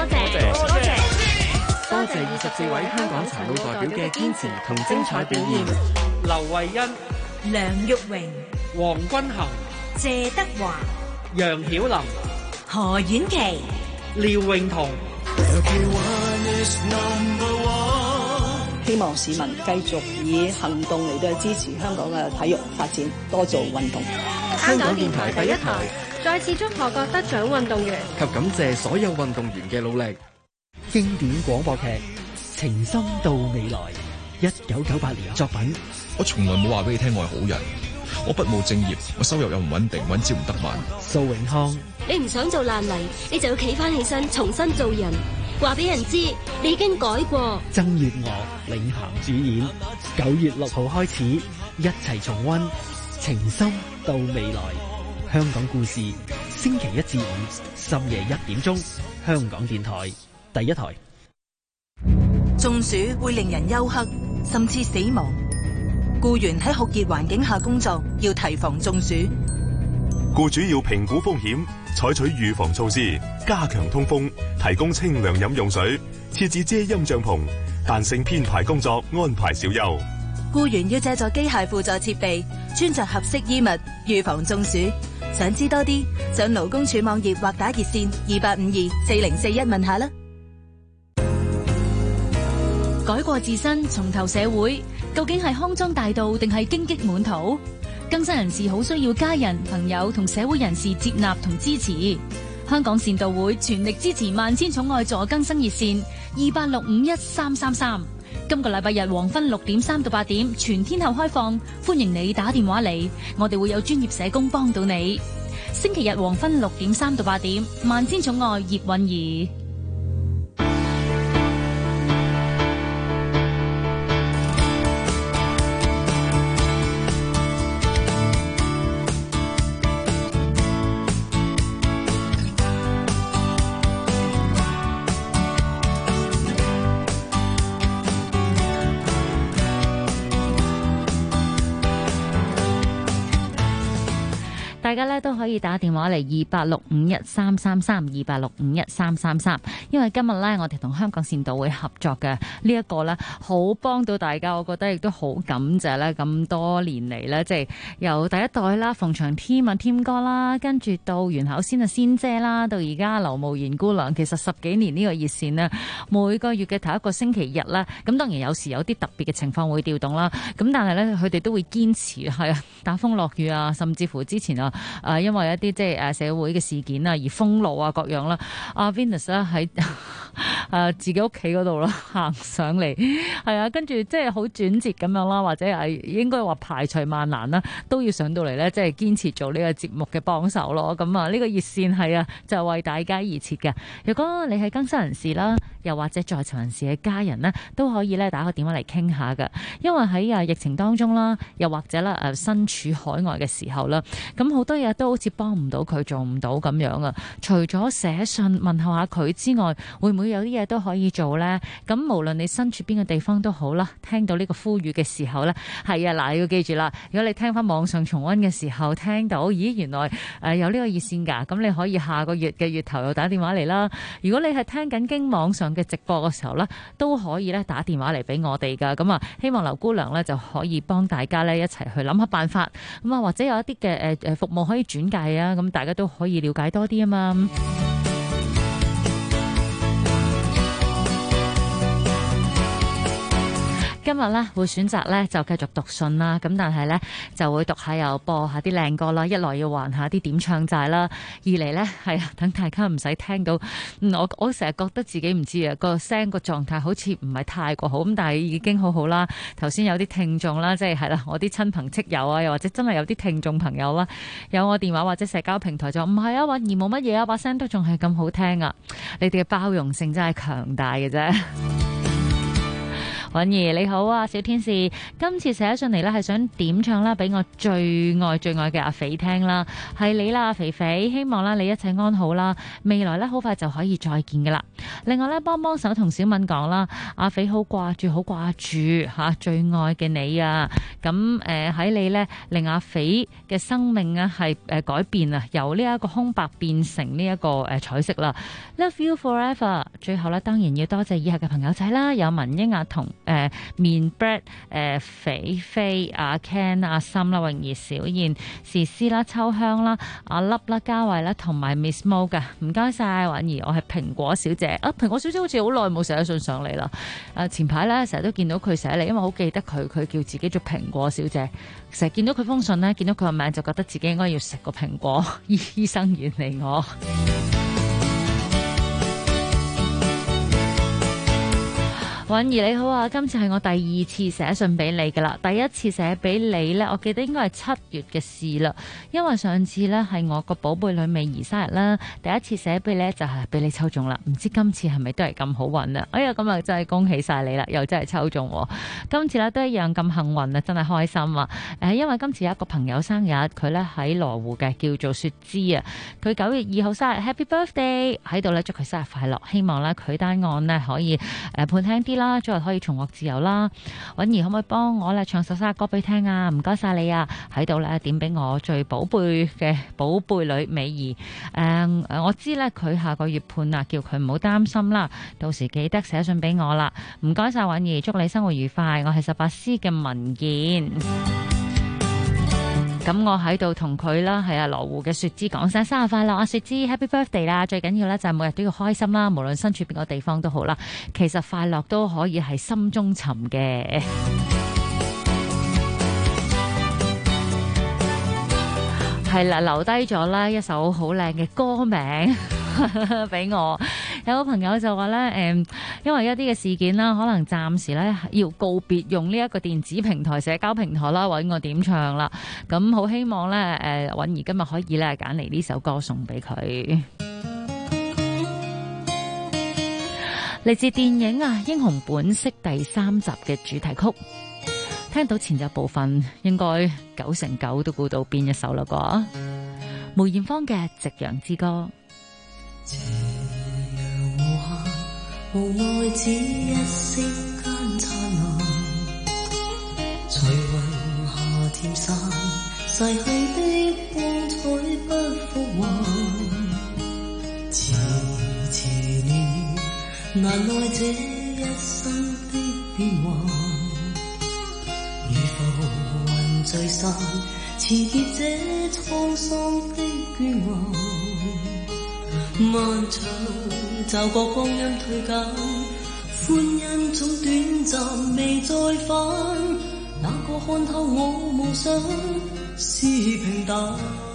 24位香港殘奧代表嘅堅持同精彩表現。 劉慧欣、 梁玉榮、 黃君衡、 謝德華、 楊曉琳、 何婉琪、 廖永彤。 希望市民繼續以行動嚟到支持香港嘅體育發展，多做運動。 香港電台第一台再次祝賀各得獎運動員及感謝所有運動員嘅努力。 經典廣播劇《情深到未來》，1998年作品。 我從來冇話俾你聽我係好人，我不務正業，我收入又唔穩定，揾朝唔得晚。 蘇永康， 你唔想做爛泥，你就要企翻起身，重新做人，話俾人知你已經改過。 曾月娥領銜主演，9月6號開始，一齊重溫《情深到未來》。香港故事，星期1至5深夜1點鐘，香港電台第一台。 中暑會令人休克，甚至死亡。僱員喺酷熱環境下工作，要提防中暑。 僱主要評估風險，採取預防措施，加強通風，提供清涼飲用水，設置遮陰帳篷，彈性編排工作，安排小休。 僱員要借助機械輔助設備，穿着合適衣物，預防中暑。想知多啲，上勞工處網頁或打熱線28524041問下啦。 改過自身，重投社會，究竟係康莊大道定係荊棘滿途？更生人士好需要家人、朋友同社會人士接納同支持。 香港善導會全力支持萬千寵愛助更生熱線28651333。今個禮拜日黃昏6點3到8點，全天候開放，歡迎你打電話嚟，我哋會有專業社工幫到你。星期日黃昏6點3到8點，萬千寵愛葉韻儀。 大家咧都可以打電話嚟28651333，28651333，因為今日咧我哋同香港善導會合作嘅呢一個咧，好幫到大家，我覺得亦都好感謝咧咁多年嚟咧，即係由第一代啦，鳳翔添啊添哥啦，跟住到袁巧仙啊仙姐啦，到而家劉慕賢姑娘，其實10幾年呢個熱線呢，每個月嘅頭一個星期日咧，咁當然有時有啲特別嘅情況會調動啦，咁但係咧佢哋都會堅持係啊，打風落雨啊，甚至乎之前啊。因為一啲即係社會嘅事件啊，而封路啊各樣啦。阿 Venus 咧喺自己屋企嗰度啦，行上嚟係啊，跟住即係好轉折咁樣啦，或者係應該話排除萬難啦，都要上到嚟咧，即係堅持做呢個節目嘅幫手咯。咁啊，呢個熱線係啊，就為大家而設嘅。如果你係更生人士啦，又或者在囚人士嘅家人呢，都可以咧打個電話嚟傾下㗎。因為喺疫情當中啦，又或者啦身處海外嘅時候啦，咁好多嘢都好似幫唔到佢，做唔到咁樣啊。除咗寫信問候下佢之外，會唔會有啲嘢都可以做呢？咁無論你身處邊個地方都好啦，聽到呢個呼籲嘅時候呢，係啊，嗱，要記住啦。如果你聽翻網上重溫嘅時候聽到，咦，原來有呢個熱線㗎，咁你可以下個月嘅月頭又打電話嚟啦。如果你係聽緊經網上嘅直播嘅時候呢，都可以咧打電話嚟俾我哋㗎。咁啊，希望劉姑娘呢就可以幫大家呢一齊去諗下辦法。咁啊，或者有一啲嘅服務可以轉介啊，咁大家都可以了解多啲啊嘛。今日咧會選擇咧就繼續讀信啦，咁但係咧就會讀下又播下啲靚歌啦，一來要還下啲點唱債啦，二嚟咧係啊等大家唔使聽到，我成日覺得自己唔知啊個聲個狀態好似唔係太過好，咁但係已經好好啦。頭先有啲聽眾啦，即係啦，我啲親朋戚友啊，又或者真係有啲聽眾朋友啦，有我電話或者社交平台就唔係啊，韻儀冇乜嘢啊，把聲都仲係咁好聽啊，你哋嘅包容性真係強大嘅啫。韻儀你好啊，小天使，今次寫信嚟咧係想點唱啦，俾我最愛嘅阿肥聽啦，係你啦，肥肥，希望啦你一切安好啦，未來咧好快就可以再見噶啦。另外咧幫手同小敏講啦，阿肥好掛住吓最愛嘅你啊，咁喺你咧令阿肥嘅生命啊係改變啊，由呢一個空白變成呢一個彩色啦。Love you forever。最後咧當然要多謝以下嘅朋友仔啦，有文英啊同面 Brad 肥肥阿 Ken 阿心啦，泳兒小燕時詩啦，秋香啦，阿粒啦，嘉慧啦，同埋 Miss Mo 噶，唔該晒韻儀，我係蘋果小姐啊，蘋果小姐好似好耐冇寫信上嚟啦，前排咧成日都見到佢寫嚟，因為好記得佢叫自己做蘋果小姐，成日見到佢封信咧，見到佢個名就覺得自己應該要食個蘋果，醫生遠離我。韻儀你好啊，今次係我第2次寫信俾你噶啦，第一次寫俾你呢，我記得應該係7月嘅事啦，因為上次呢係我個寶貝女美兒生日啦，第一次寫俾你就係俾你抽中啦，唔知今次係咪都係咁好運啊？哎呀，咁啊真係恭喜晒你啦，又真係抽中喎，今次呢都一樣咁幸運啊，真係開心啊！因為今次有一個朋友生日，佢呢喺羅湖嘅，叫做雪芝啊，佢9月2號生日 ，Happy Birthday！ 喺度呢祝佢生日快樂，希望呢佢單案呢可以判輕啲啦，早日可以重獲自由啦。韻儀可唔可以幫我咧唱首生日歌俾聽啊？唔該晒你啊！喺度咧點俾我最寶貝嘅寶貝女美儀。我知咧佢下個月判啊，叫佢唔好擔心啦。到時記得寫信俾我啦。唔該晒韻儀，祝你生活愉快。我係18C嘅文健。咁我喺度同佢啦，係啊羅湖嘅雪芝講聲生日快樂啊，雪芝 Happy Birthday 啦！最緊要咧就係每日都要開心啦，無論身處邊個地方都好啦。其實快樂都可以係心中尋嘅。係啦，留低咗啦一首好靚嘅歌名。 俾我。有個朋友就話咧，因為一啲嘅事件啦，可能暫時咧要告別用呢一個電子平台、社交平台啦，揾我點唱啦。咁好希望咧，韻兒今日可以咧揀嚟呢首歌送俾佢。嚟自電影《英雄本色》第3集嘅主題曲，聽到前奏部分，應該9成9都估到邊一首啦啩？梅艷芳嘅《夕陽之歌》。 斜陽無限，無奈只一息間燦爛。隨雲下漸散，逝去的光彩不復還。遲遲年月，難耐這一生的變幻。如浮雲聚散，辭別這滄桑的倦顏。漫長驟覺光陰退減，歡欣總短暫未再返。那個看透我夢想是平淡，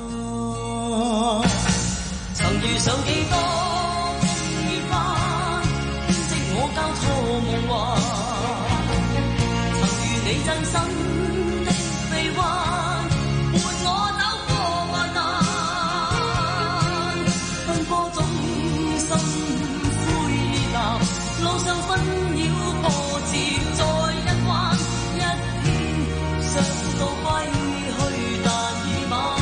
曾遇上幾多風雨翻，編織我交錯夢幻。曾與你真心的臂彎，伴我走過患難。奔波中心灰意淡，路上紛擾波折再一彎，一天想到歸去但已晚。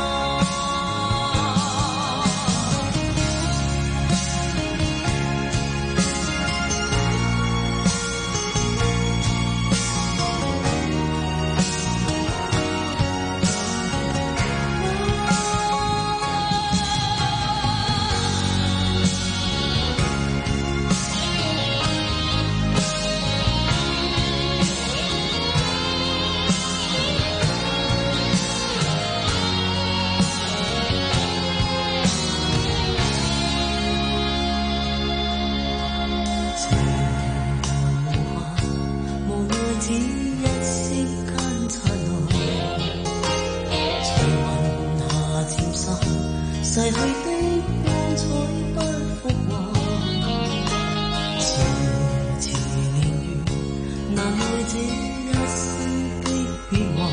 逝去的光彩不復還，遲遲年月，難耐這一生的變幻。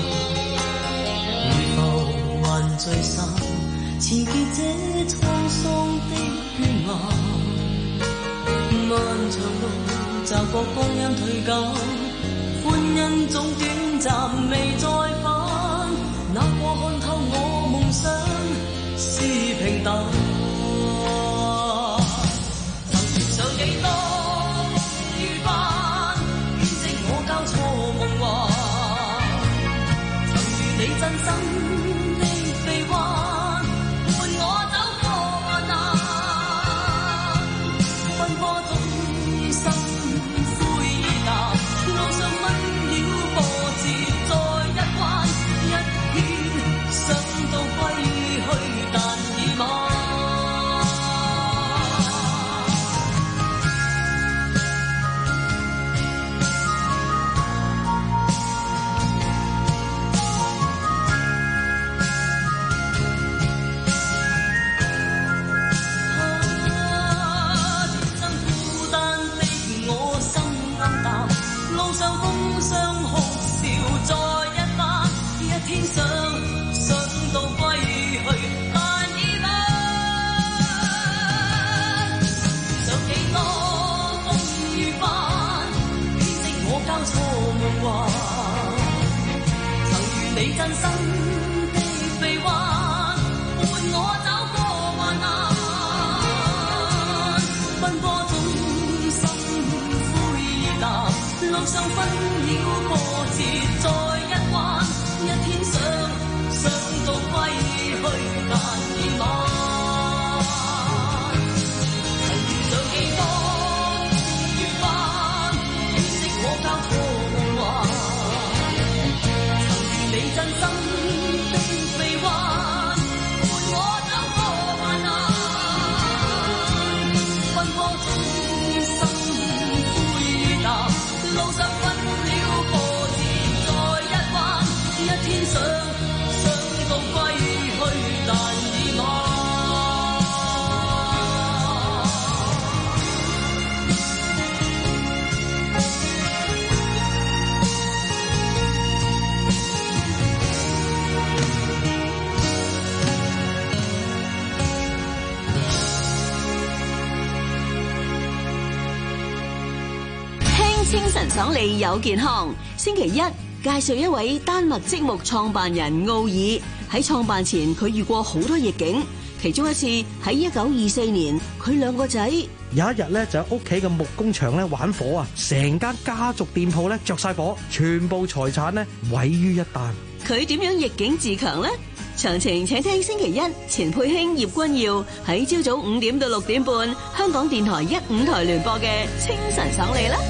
如浮雲聚散，辭別這滄桑的倦顏。漫長路驟覺光陰退減，歡欣總短暫未再返。那個看透我夢想是平淡，曾遇上幾多風雨翻，編織我交錯夢幻。曾與你真心的臂彎，伴我走過患難。奔波中心灰意淡，路上紛擾波折再一彎，一天想到歸去但已晚。天生孤單的我心暗淡，路上風霜哭笑再一番，一天想到歸去但已晚。想幾多風雨翻，編織我交錯夢幻。曾與你真心的臂彎，伴我走過患難。奔波中心灰意淡，路上紛擾波折再一彎，一天想到歸去但已晚。曾遇上幾多風雨翻，編織我交錯夢幻。曾與你真心的臂彎，伴我走過患難。奔波中心灰意淡，路上紛擾波折再一彎，一天想到歸去但已晚。 爽利有健康。星期一介紹一位丹麥積木創辦人奧爾。喺創辦前，佢遇過好多逆境，其中一次喺1924年，佢兩個仔有一日咧就喺屋企嘅木工場咧玩火啊，成間家族店鋪咧着晒火，全部財產咧毀於一旦。 佢點樣逆境自強呢？詳情請聽星期一錢佩卿、葉君耀喺朝早5點到6點半，香港電台15台聯播嘅清晨爽利啦。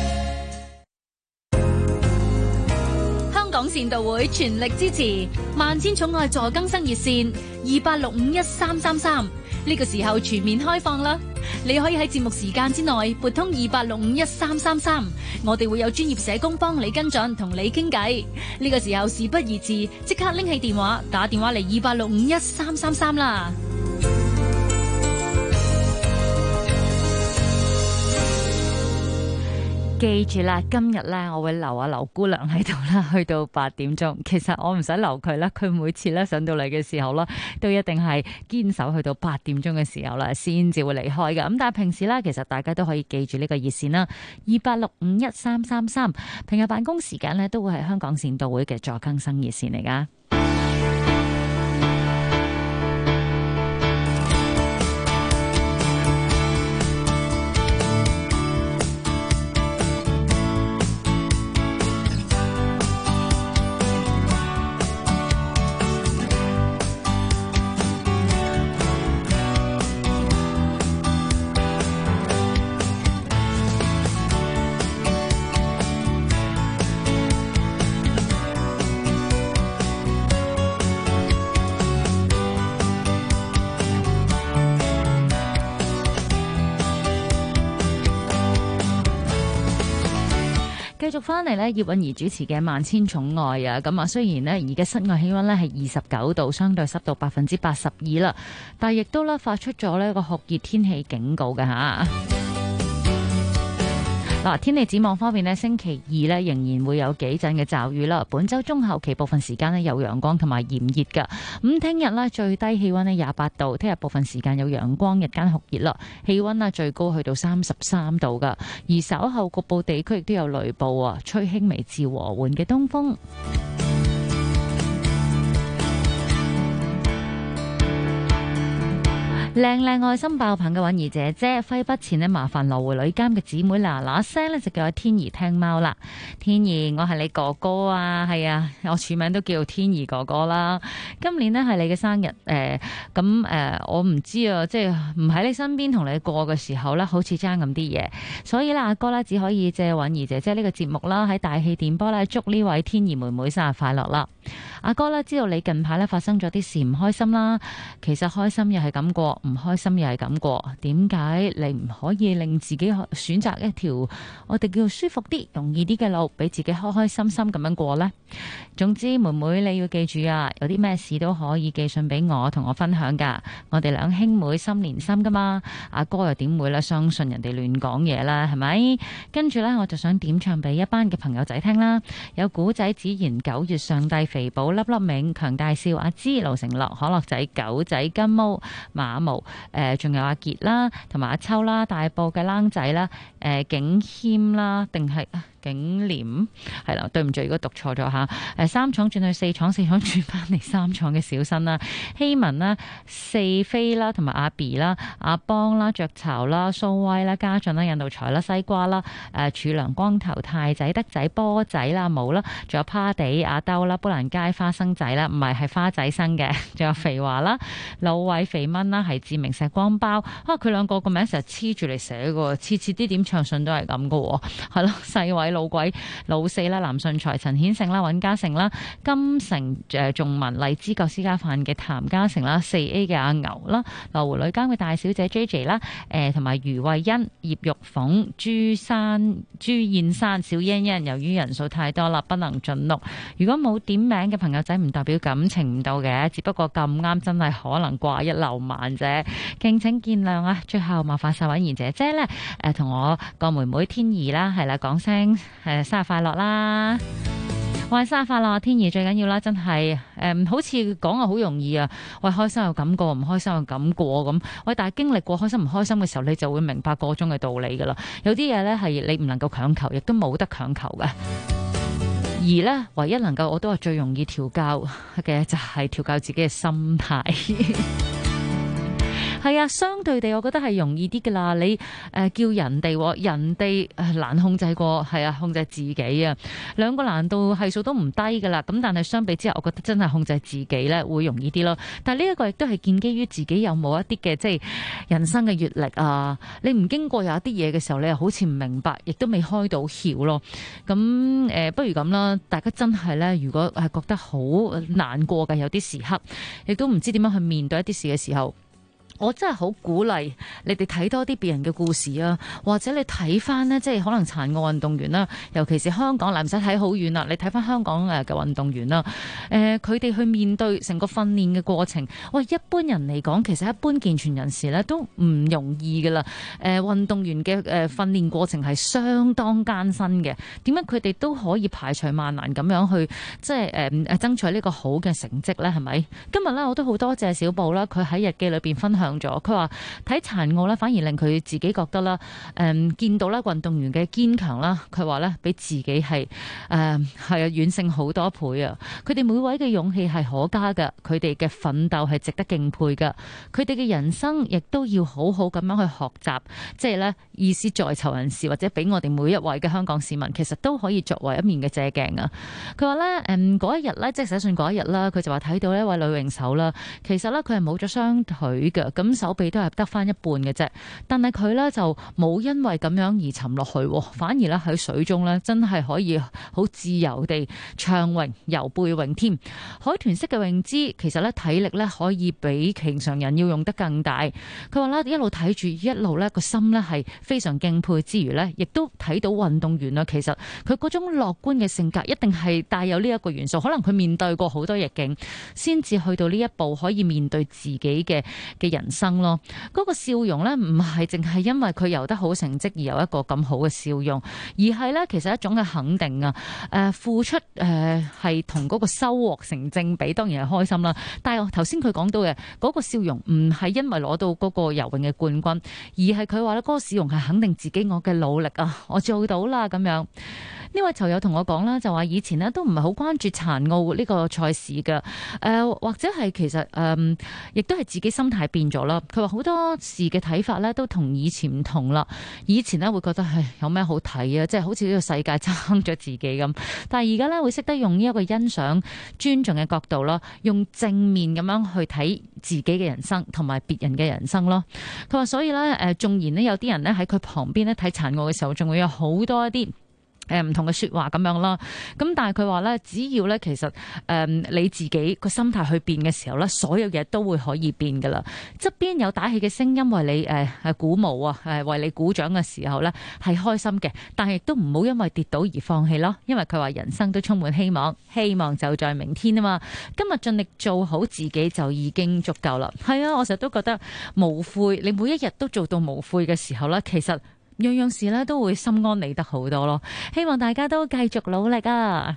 香港善道會全力支持萬千寵愛助更生熱線28651333，呢個時候全面開放啦！你可以喺節目時間之內撥通28651333，我哋會有專業社工幫你跟進，同你傾偈。呢個時候事不宜遲，即刻拎起電話打電話嚟28651333啦！ 記住啦，今日咧我會留阿劉姑娘喺度啦，去到8點鐘。其實我唔使留佢啦，佢每次咧上到嚟嘅時候啦，都一定係堅守去到8點鐘嘅時候啦，先至會離開嘅。咁但係平時咧，其實大家都可以記住呢個熱線啦，28651333。平日辦公時間咧，都會係香港善道會嘅助更生熱線嚟噶。繼續翻嚟咧，葉韻儀主持嘅《萬千寵愛》啊，咁啊，雖然呢而家室外氣溫咧係29度，相對濕度82%啦，但係亦都咧發出咗呢個酷熱天氣警告嘅吓。嗱，天氣展望方面呢，星期二呢仍然會有幾陣嘅驟雨啦。本週中後期部分時間呢有陽光同埋炎熱㗎。咁聽日呢最低氣溫呢28度，聽日部分時間有陽光，日間酷熱啦。氣溫呢最高去到33度㗎。而稍後局部地區亦都有雷暴啊，吹輕微至和緩嘅東風。靚愛心爆棚嘅韻儀姐姐揮筆前呢，麻煩羅湖女監嘅姊妹嗱聲呢就叫阿天兒聽貓啦。天兒，我係你哥哥啊，係啊，我署名都叫天兒哥哥啦。今年呢係你嘅生日，我唔知啊，即係唔喺你身邊同你過嘅時候呢，好似爭咁啲嘢，所以啦，阿哥呢只可以借韻儀姐姐呢個節目啦，喺大氣電波呢祝呢位天兒妹妹生日快樂啦。阿哥呢知道你近排呢發生咗啲事唔開心啦，其實開心又係咁過，唔開心又係咁過，點解你唔可以令自己選擇一條我哋叫舒服啲、容易啲嘅路，俾自己開開心心咁樣過呢？總之，妹妹你要記住啊，有啲咩事都可以寄信俾我，同我分享噶。我哋兩兄妹心連心噶嘛，阿哥又點會咧相信人哋亂講嘢啦？係咪？跟住呢，我就想點唱俾一班嘅朋友仔聽啦。有古仔子言、9月上帝、肥寶、粒粒明、強大少、阿芝、盧成樂、可樂仔、狗仔、金毛、馬毛。仲有阿傑啦，同埋阿秋啦，大埔嘅冷仔啦，景謙啦，定係景廉係啦，對唔住，如果讀錯咗吓。3廠轉去4廠，4廠轉翻嚟3廠嘅小新啦，希文啦，四飛啦，同埋阿 B 啦，阿邦啦，雀巢啦，蘇威啦，家俊啦，印度財啦，西瓜啦，柱梁光頭太仔德仔波仔啦，冇啦，仲有趴地阿兜啦，砵蘭街花生仔啦，唔係花仔生嘅，仲有肥華啦，老偉肥蚊啦，係志明石光包佢兩個個名成日黐住嚟寫嘅，次啲點唱信都係咁嘅，係咯，細偉老鬼老四啦，藍順才、陳顯勝啦，尹嘉誠啦，金城仲文荔枝舊私家飯嘅譚嘉誠啦，4A 嘅阿牛啦，羅湖女監嘅大小姐 JJ 啦，同埋余慧欣、葉玉鳳、朱燕山、小欣欣。由於人數太多啦，不能盡錄。如果冇點名嘅朋友仔，唔代表感情唔到嘅，只不過咁啱真係可能掛一漏萬啫，敬請見諒啊！最後麻煩晒韻儀姐姐咧，同我個妹妹天兒啦，係啦，講聲生日快樂啦！ 喂，生日快樂，天怡最緊要啦，真係好似講啊好容易啊，喂，開心又咁過，唔開心又咁過咁，喂，但係經歷過開心唔開心嘅時候，你就會明白個中嘅道理噶啦。有啲嘢咧係你唔能夠強求，亦都冇得強求嘅。而咧，唯一能夠我都話最容易調教嘅就係調教自己嘅心態。係啊，相對地，我覺得係容易啲噶啦。你叫人哋難控制過，係啊，控制自己啊，兩個難度係數都唔低噶啦。咁但係相比之下，我覺得真係控制自己咧會容易啲咯。但係呢一個亦都係建基於自己有冇一啲嘅即係人生嘅閲歷啊。你唔經過有一啲嘢嘅時候，你又好似唔明白，亦都未開到竅咯。咁不如咁啦，大家真係咧，如果係覺得好難過嘅有啲時刻，亦都唔知點樣去面對一啲事嘅時候。我真係好鼓勵你哋睇多啲別人嘅故事啊，或者你睇翻呢，即係可能殘奧運動員啦，尤其是香港，唔使睇好遠啦，你睇翻香港嘅運動員啦，佢哋去面對成個訓練嘅過程，喂，一般人嚟講，其實一般健全人士呢都唔容易噶啦。運動員嘅訓練過程係相當艱辛嘅，點解佢哋都可以排除萬難咁樣去即係爭取呢個好嘅成績呢？係咪？今日呢，我都好多謝小布啦，佢喺日記裏邊分享咗，佢話睇殘奧咧，反而令佢自己覺得啦，見到啦運動員嘅堅強啦，佢話咧比自己係遠勝好多倍啊！佢哋每位嘅勇氣係可嘉嘅，佢哋嘅奮鬥係值得敬佩嘅，佢哋嘅人生亦都要好好咁樣去學習，即係咧意思在囚人士或者俾我哋每一位嘅香港市民，其實都可以作為一面嘅借鏡啊！佢話咧嗰一日咧，即係寫信嗰一日啦，佢就話睇到呢一位女泳手啦，其實咧佢係冇咗雙腿嘅。咁手臂都係得翻一半嘅啫，但係佢咧就冇因為咁樣而沉落去，反而咧喺水中咧真係可以好自由地暢泳、游背泳添。海豚式嘅泳姿其實咧體力咧可以比平常人要用得更大。佢話咧一路睇住一路咧個心咧係非常敬佩之餘咧，亦都睇到運動員啊，其實佢嗰種樂觀嘅性格一定係帶有呢一個元素。可能佢面對過好多逆境，先至去到呢一步可以面對自己嘅人生咯。嗰個笑容咧，唔係淨係因為佢游得好成績而有一個咁好嘅笑容，而係咧其實一種嘅肯定啊。付出係同嗰個收穫成正比，當然係開心啦。但係頭先佢講到嘅嗰個笑容，唔係因為攞到嗰個游泳嘅冠軍，而係佢話咧嗰個笑容係肯定自己我嘅努力啊，我做到啦咁樣。呢位囚友同我講啦，就話以前呢都唔係好關注殘奧呢個賽事嘅，或者係其實亦都係自己心態變咗啦。佢話好多事嘅睇法咧都同以前唔同啦。以前呢會覺得係有咩好睇啊，即係好似呢個世界爭咗自己咁。但係而家咧會識得用呢一個欣賞、尊重嘅角度啦，用正面咁樣去睇自己嘅人生同埋別人嘅人生咯。佢話所以咧縱然呢有啲人咧喺佢旁邊咧睇殘奧嘅時候，仲會有好多一啲唔同嘅說話咁樣啦，咁但係佢話咧，只要咧其實你自己個心態去變嘅時候咧，所有嘢都會可以變噶啦。側邊有打氣嘅聲音為你鼓舞啊，為你鼓掌嘅時候咧係開心嘅，但係亦都唔好因為跌倒而放棄咯。因為佢話人生都充滿希望，希望就在明天啊嘛。今日盡力做好自己就已經足夠啦。係啊，我成日都覺得無悔，你每一日都做到無悔嘅時候咧，其實樣樣事咧都會心安理得好多咯，希望大家都繼續努力啊！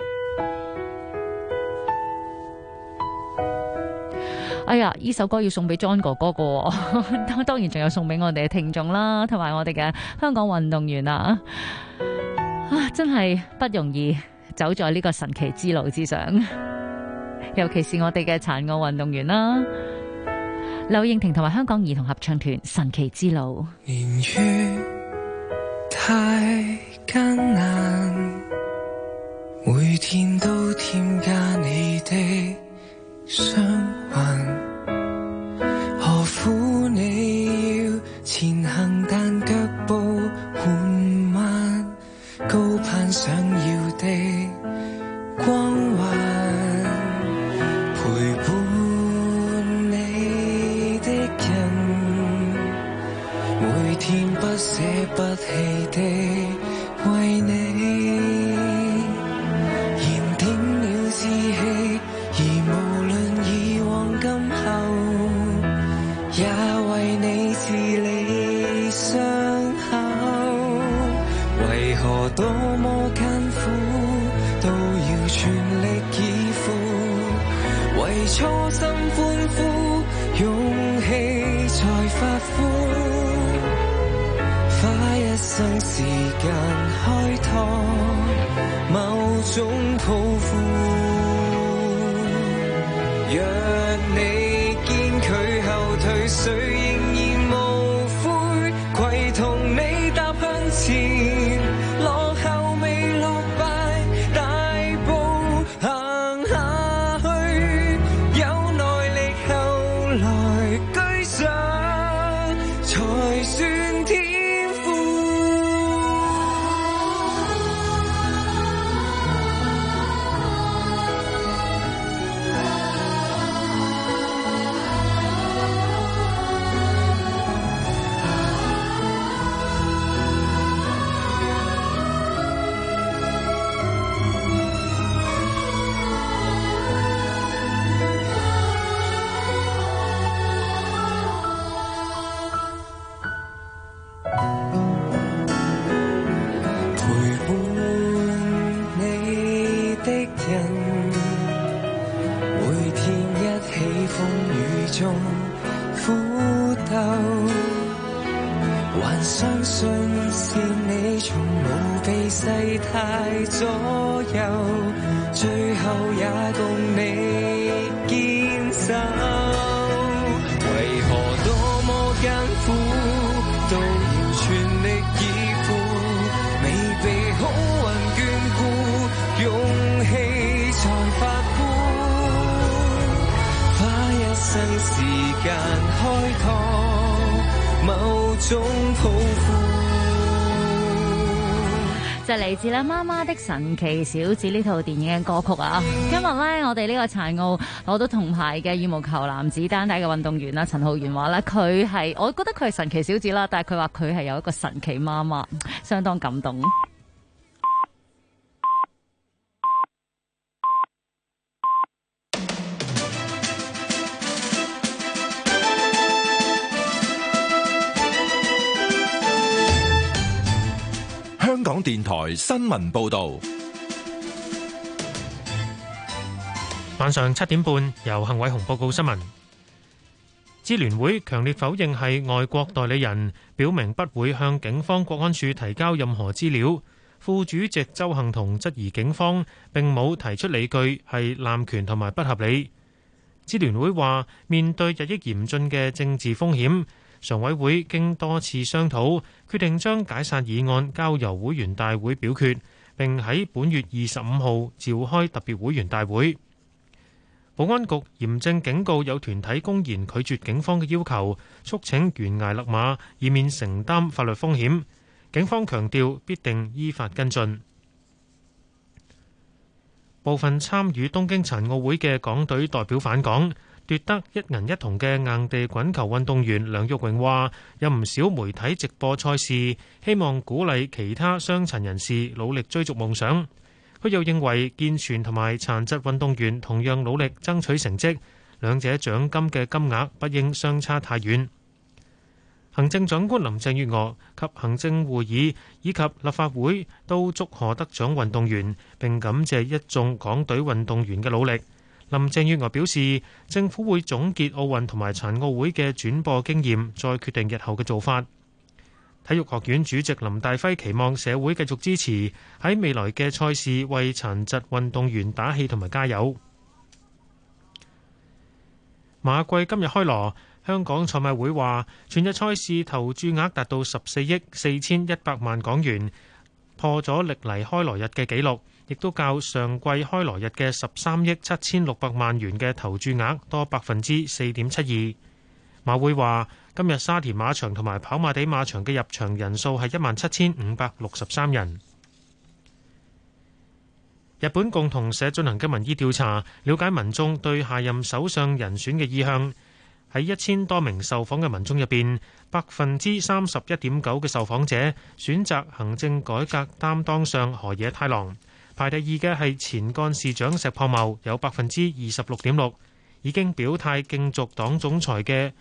哎呀，呢首歌要送俾 John 哥哥㗎，當然仲有送俾我哋嘅聽眾啦，同埋我哋嘅香港運動員啊！真係不容易走在呢個神奇之路之上，尤其是我哋嘅殘奧運動員啦。劉應婷同埋香港兒童合唱團《神奇之路》。 年月太艱難，每天都添加你的傷患，何苦你要前行但腳步緩慢，高攀想要的光環，陪伴你的人，每天不捨不棄地為你燃點了志氣，而無論以往今後，也為你治理傷口。為何多麼艱苦都要初心歡呼，勇氣才發膚，花一生時間開拓某種抱負。若你見佢後退，誰仍然無悔，攜同你踏向前，落後未落敗，大步行下去，有耐力後來居上，才算天賦。還相信是你從無被世態左右，最後也共你堅守。為何多麼艱苦都要全力以赴，未被好運眷顧，勇氣才發膚，花一生時間開拓某種抱負。 就嚟自啦《媽媽的神奇小子》呢套電影嘅歌曲啊！今日咧，我哋呢個殘奧攞到銅牌嘅羽毛球男子單打嘅運動員啦，陳浩源話咧，佢係我覺得佢係神奇小子啦，但係佢話佢係有一個神奇媽媽，相當感動。 香港電台新聞報道， 晚上7點半，由幸偉雄報告新聞。支聯會強烈否認係外國代理人，表明不會向警方國安處提交任何資料。副主席鄒幸彤質疑警方並冇提出理據，係濫權同埋不合理。支聯會話，面對日益嚴峻嘅政治風險，常委會經多次商討，決定將解散議案交由會員大會表決，並喺本月25號召開特別會員大會。保安局嚴正警告有團體公然拒絕警方嘅要求，促請懸崖勒馬，以免承擔法律風險。警方強調必定依法跟進。部分參與東京殘奧會嘅港隊代表返港。奪得1銀1銅嘅硬地滾球運動員梁玉榮話：有唔少媒體直播賽事，希望鼓勵其他傷殘人士努力追逐夢想。佢又認為健全同埋殘疾運動員同樣努力爭取成績，兩者獎金嘅金額不應相差太遠。行政長官林鄭月娥及行政會議以及立法會都祝賀得獎運動員，並感謝一眾港隊運動員嘅努力。林鄭月娥表示，政府會總結奧運同埋殘奧會嘅轉播經驗，再決定日後嘅做法。體育學院主席林大輝期望社會繼續支持，喺未來嘅賽事為殘疾運動員打氣同埋加油。馬季今日開鑼，香港賽馬會話，全日賽事投注額達到14億4100萬港元，破咗歷嚟開鑼日嘅紀錄。亦都較上季開鑼日嘅13億7600萬元嘅投注額多4.72%。馬會話，今日沙田馬場同埋跑馬地馬場嘅入場人數係17563人。日本共同社進行嘅民意調查，了解民眾對下任首相人選嘅意向。喺1000多名受訪嘅民眾入邊，31.9%嘅受訪者選擇行政改革擔當上河野太郎。排第二嘅係前幹事長石破茂，有26.6%，已經表態競逐黨總裁選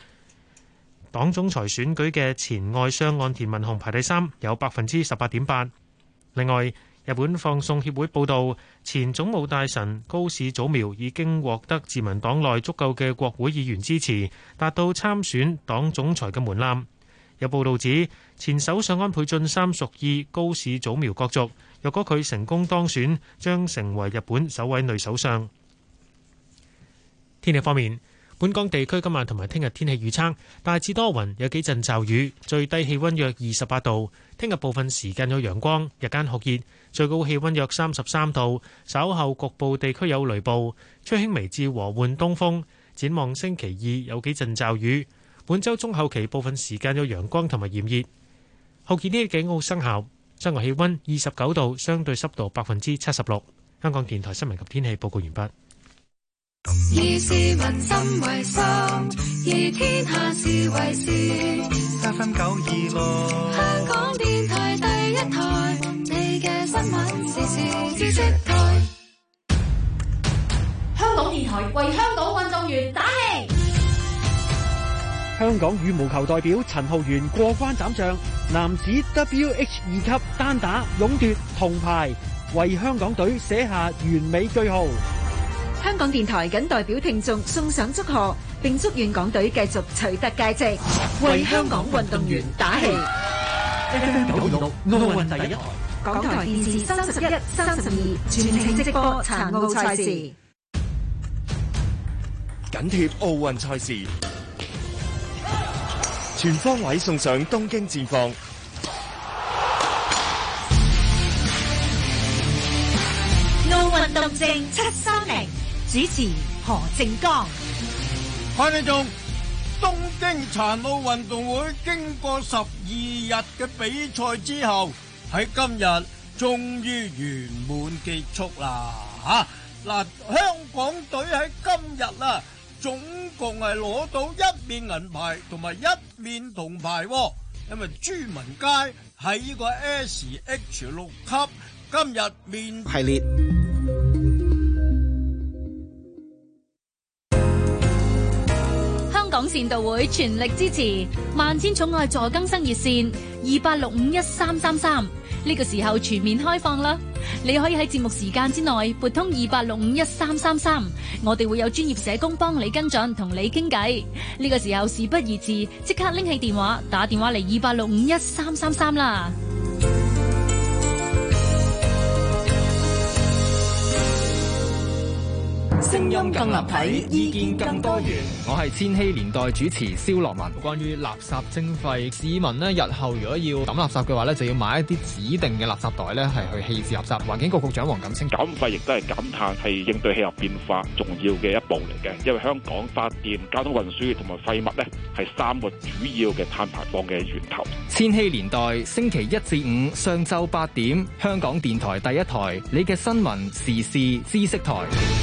舉嘅前外相岸田文雄排第三，有18.8%。另外， 日本放送協會報導，前總務大臣高市早苗已經獲得自民黨內足夠嘅國會議員支持，達到參選黨總裁嘅門檻。有報導指，前首相安倍晉三屬意高市早苗角逐，若果佢成功當選，將成為日本首位女首相。天氣方面，本港地區今晚同埋聽日天氣預測大致多雲，有幾陣驟雨，最低氣溫約28度。聽日部分時間有陽光，日間酷熱，最高氣溫約33度。稍後局部地區有雷暴，吹輕微至和緩東風。展望星期二有幾陣驟雨。本週中後期部分時間有陽光同埋炎熱。酷熱天氣警告生效，室外氣溫29度，相對濕度76%。香港電台新聞及天氣報告完畢。 以市民心為心，以天下事為事。 FM 926， 香港電台第一台，你嘅新聞時事知識台。 香港電台為香港運動員打氣。 香港羽毛球代表陳浩源過關斬將，男子 WH2 級單打勇奪銅牌，為香港隊寫下完美句號。 香港電台謹代表聽眾送上祝賀，並祝願港隊繼續取得佳績，為香港運動員打氣。 FM 926奧運第一台， 港台電視31、32全程直播殘奧賽事， 緊貼奧運賽事，全方位送上東京戰況。 奧運動靜730，主持何正剛。 各位聽眾，東京殘奧運動會經過12日嘅比賽之後，喺今日終於圓滿結束啦！嗱，香港隊喺今日啊，總共係攞到1面銀牌同埋1面銅牌，因為朱文佳喺呢個 SH6 級今日面系列。 香港善道會全力支持萬千寵愛助更生熱線28651333，呢個時候全面開放啦！你可以喺節目時間之內撥通28651333，我哋會有專業社工幫你跟進，同你傾偈。呢個時候事不宜遲，即刻拎起電話打電話嚟28651333啦！ 聲音更立體，意見更多元。 我係千禧年代主持蕭樂文。關於垃圾徵費，市民呢日後如果要抌垃圾嘅話呢，就要買一啲指定嘅垃圾袋呢，係去棄置垃圾。環境局局長黃錦星， 減費亦都係減碳，係應對氣候變化重要嘅一步嚟嘅。因為香港發電、交通運輸同埋廢物呢，係3個主要嘅碳排放嘅源頭。 千禧年代星期1至5上晝8點，香港電台第一台，你嘅新聞時事知識台。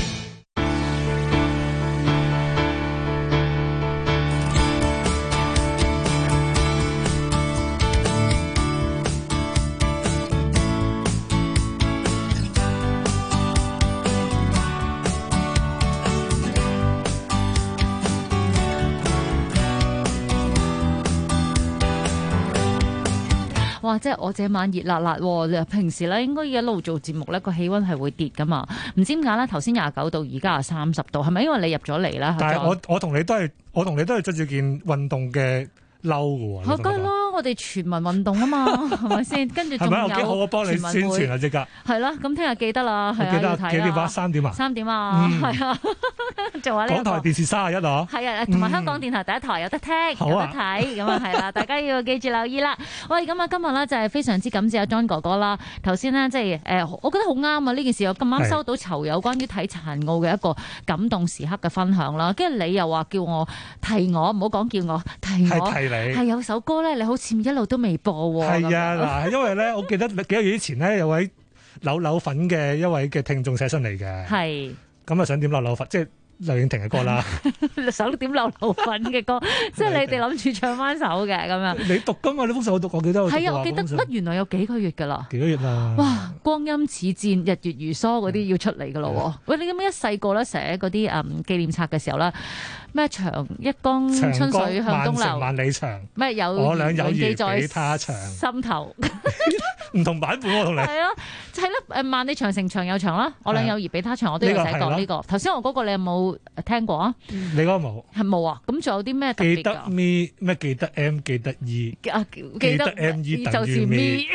哇！即係我這晚熱辣辣喎，平時咧應該一路做節目咧個氣温係會跌噶嘛，唔知點解咧頭先29度，而家係30度，係咪因為你入咗嚟啦？ 但係我同你都係着住件運動嘅褸嘅喎。 梗係啦，我哋全民運動啊嘛，係咪先？跟住仲有係咪？我幾好，我幫你宣傳啊！即刻係啦，咁聽日記得啦，係啊， 記得要睇啦。 幾點啊？3點啊 ？3點啊，係啊，做下呢港台電視31啊， 係啊，同埋香港電台第一台有得聽，有得睇，咁啊係啦，大家要記住留意啦。喂，咁啊今日咧就係非常之感謝阿 John 哥哥啦。頭先呢，即係我覺得好啱啊！呢件事我咁啱收到囚友關於睇殘奧嘅一個感動時刻嘅分享啦。跟住你又話叫我提我，唔好講叫我提我， 係提你係有首歌咧，你好似一路都未播喎。 係啊，嗱，因為咧，我記得幾個月之前咧，有位扭扭粉嘅一位嘅聽眾寫信嚟嘅， 係咁啊想點扭扭粉，即係劉穎婷嘅歌啦， 想點流流粉嘅歌，即係你哋諗住唱翻首嘅咁樣。 你讀噶嘛？你封信我讀，我記得我讀過。 係啊，我記得乜原來有幾個月㗎啦。 幾個月啦？ 哇！光陰似箭，日月如梭嗰啲要出嚟㗎咯喎。喂，你咁樣一細個咧寫嗰啲紀念冊嘅時候咧，咩長一江春水向東流， 萬里長。 咩有我倆友記在誼比他長。 心頭。 唔同版本我同你。 係咯，係咯，萬里長城長又長啦，我倆友誼比他長，我都有寫過呢個。頭先我嗰個你有冇聽過啊？ 你嗰個冇。係冇啊？咁仲有啲咩特別㗎？ 記得 me 咩？記得 M 記得 E。 記得 ME 就是 me。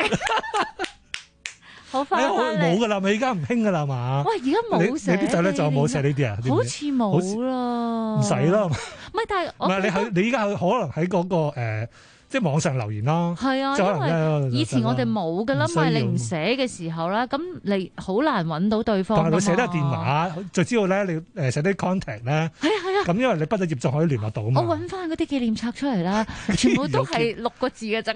好快冇㗎啦，咪而家唔興㗎啦嘛。 喂，而家冇寫。 你啲仔咧就冇寫呢啲啊？ 好似冇啦。 唔使啦。 唔係，但係唔係你依家可能喺嗰個即係網上留言啦。 係啊，因為以前我哋冇㗎啦，咪你唔寫嘅時候啦，咁你好難揾到對方。 但係佢寫得電話，就知道咧你寫啲 contact 咧。係啊。咁因為你畢咗業仲可以聯絡到啊嘛。 我揾翻嗰啲紀念冊出嚟啦，全部都係6個字嘅咋，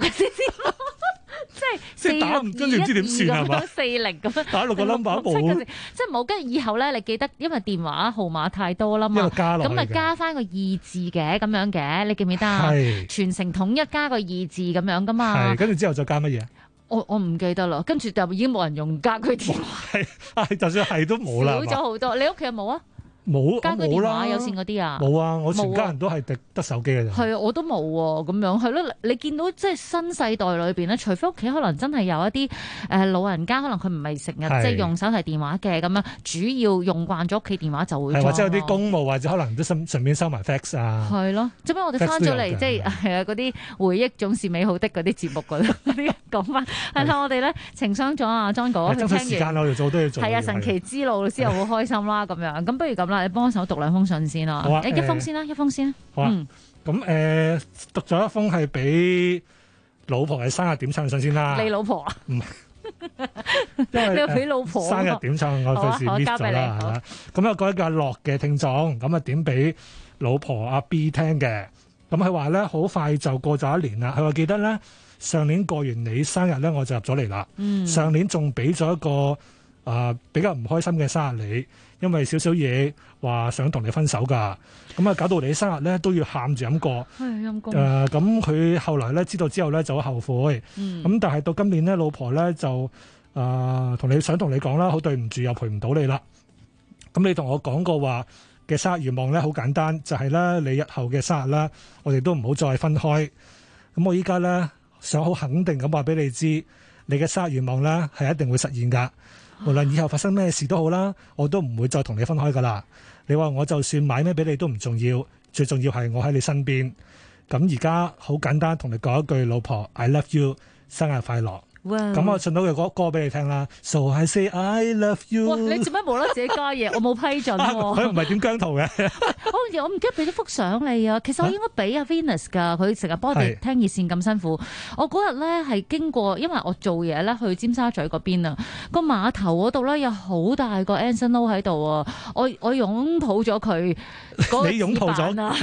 即係打唔跟住唔知點算係嘛 ？40咁樣打6個 number 冇， 即係冇。跟住以後咧，你記得，因為電話號碼太多啦嘛，咁咪加翻個2字嘅咁樣嘅，你記唔記得啊？係全城統一加個2字咁樣噶嘛。 係跟住之後再加乜嘢？ 我唔記得啦。跟住就已經冇人用加佢電話。 係就算係都冇啦。 少咗好多。你屋企有冇啊？ 冇加佢電話有線嗰啲啊？ 冇啊！我全家人都係得手機嘅啫。 係啊，我都冇喎。咁樣係咯，你見到即係新世代裏邊咧，除非屋企可能真係有一啲老人家，可能佢唔係成日即係用手提電話嘅咁樣，主要用慣咗屋企電話就會。 或者有啲公務，或者可能都順便收埋 fax 啊。 係咯，做咩我哋翻咗嚟即係係啊嗰啲回憶總是美好的嗰啲節目嗰啲講翻係啦，我哋咧情商咗啊莊哥， 爭取時間我哋做都要做。 係啊，神奇之路之後好開心啦咁樣，咁不如咁啦，你幫手讀2封信先啦。一封先啦，一封先啦。 好啊。咁讀咗一封係俾老婆嘅生日點唱信先啦。 你老婆啊？ 唔係，因為你俾老婆生日點唱，我費事 miss 咗啦，係啦。咁有個叫阿樂嘅聽眾，咁啊點俾老婆阿 B 聽嘅。咁佢話咧好快就過咗1年啦。佢話記得咧上年過完你生日咧，我就入咗嚟啦。上年仲俾咗一個比較唔開心嘅生日你，因為少少嘢話想同你分手㗎，咁啊搞到你生日咧都要喊住咁過。 陰公。 咁佢後來咧知道之後咧就好後悔。咁但係到今年咧，老婆咧就同你講啦，好對唔住又陪唔到你啦。咁你同我講過話嘅生日願望咧好簡單，就係咧你日後嘅生日啦，我哋都唔好再分開。咁我依家咧想好肯定咁話俾你知，你嘅生日願望咧係一定會實現㗎。無論以後發生咩事都好啦，我都唔會再同你分開噶啦。你話我就算買咩俾你都唔重要，最重要係我喺你身邊。咁而家好簡單，同你講一句，老婆 I love you， 生日快樂。咁我唱到嘅歌俾你聽啦。So I say I love you。 你做咩冇得自己加嘢？我冇批准喎。 佢唔係點姜濤嘅。 我唔記得俾咗幅相你啊。其實我應該俾阿 Venus 㗎，佢成日幫我哋聽熱線咁辛苦。我嗰日咧係經過，因為我做嘢咧去尖沙咀嗰邊啊，個碼頭嗰度咧有好大個 Anson Lo 喺度啊。我擁抱咗佢。 你擁抱咗？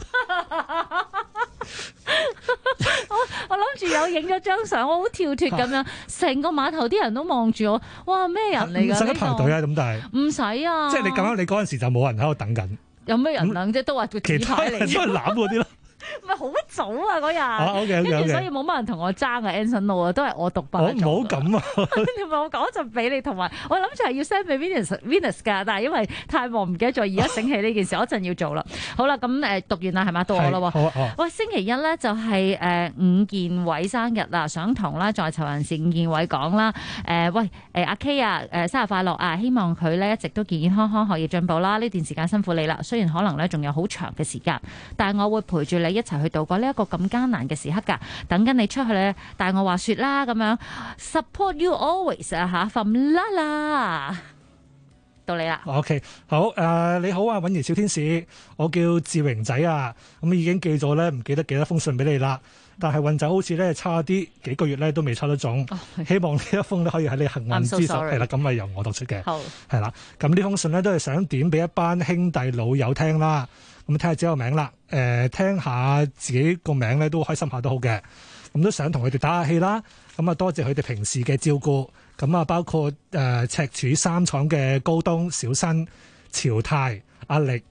我諗住有影咗張相，我好跳脫咁樣，成個碼頭啲人都望住我，哇咩人嚟㗎？ 唔使排隊啊，咁但係唔使啊， 即係你咁啱，你嗰陣時就冇人喺度等緊。 有咩人等啫？都話個紙牌嚟嘅， 都係攬嗰啲咯。 唔係好早啊嗰日，跟住所以冇乜人同我爭啊 Anson Lo 啊，都係我獨霸。 唔好咁啊！ 你唔係我講就俾你，同埋我諗住係要 send 俾 Venus 㗎，但係因為太忙唔記得咗，而家醒起呢件事，我一陣要做啦。好啦，咁讀完啦係咪？到我啦喎。好。喂，星期一咧就係伍健偉生日啦，想同啦在囚人士伍健偉講啦。阿 K 啊，生日快樂啊！希望佢咧一直都健健康康，學業進步啦。呢段時間辛苦你啦，雖然可能咧仲有好長嘅時間，但係我會陪住你一齊去度過呢一個咁艱難嘅時刻㗎，等緊你出去咧帶我話説啦咁樣 ，support you always 啊嚇，from Lala，到你啦。 OK， 好你好啊，允兒小天使，我叫志榮仔啊，咁已經寄咗咧，唔記得幾多封信俾你啦，但係運走好似咧差啲，幾個月咧都未抽得中，希望呢一封咧可以喺你幸運之手，係啦，咁咪由我讀出嘅，係啦，咁呢封信咧都係想點俾一班兄弟老友聽啦。咁睇下自己個名啦，聽下自己個名咧都開心下都好嘅，咁都想同佢哋打下氣啦。咁啊多謝佢哋平時嘅照顧，咁啊包括赤柱3廠嘅高東、小新、潮泰、阿力、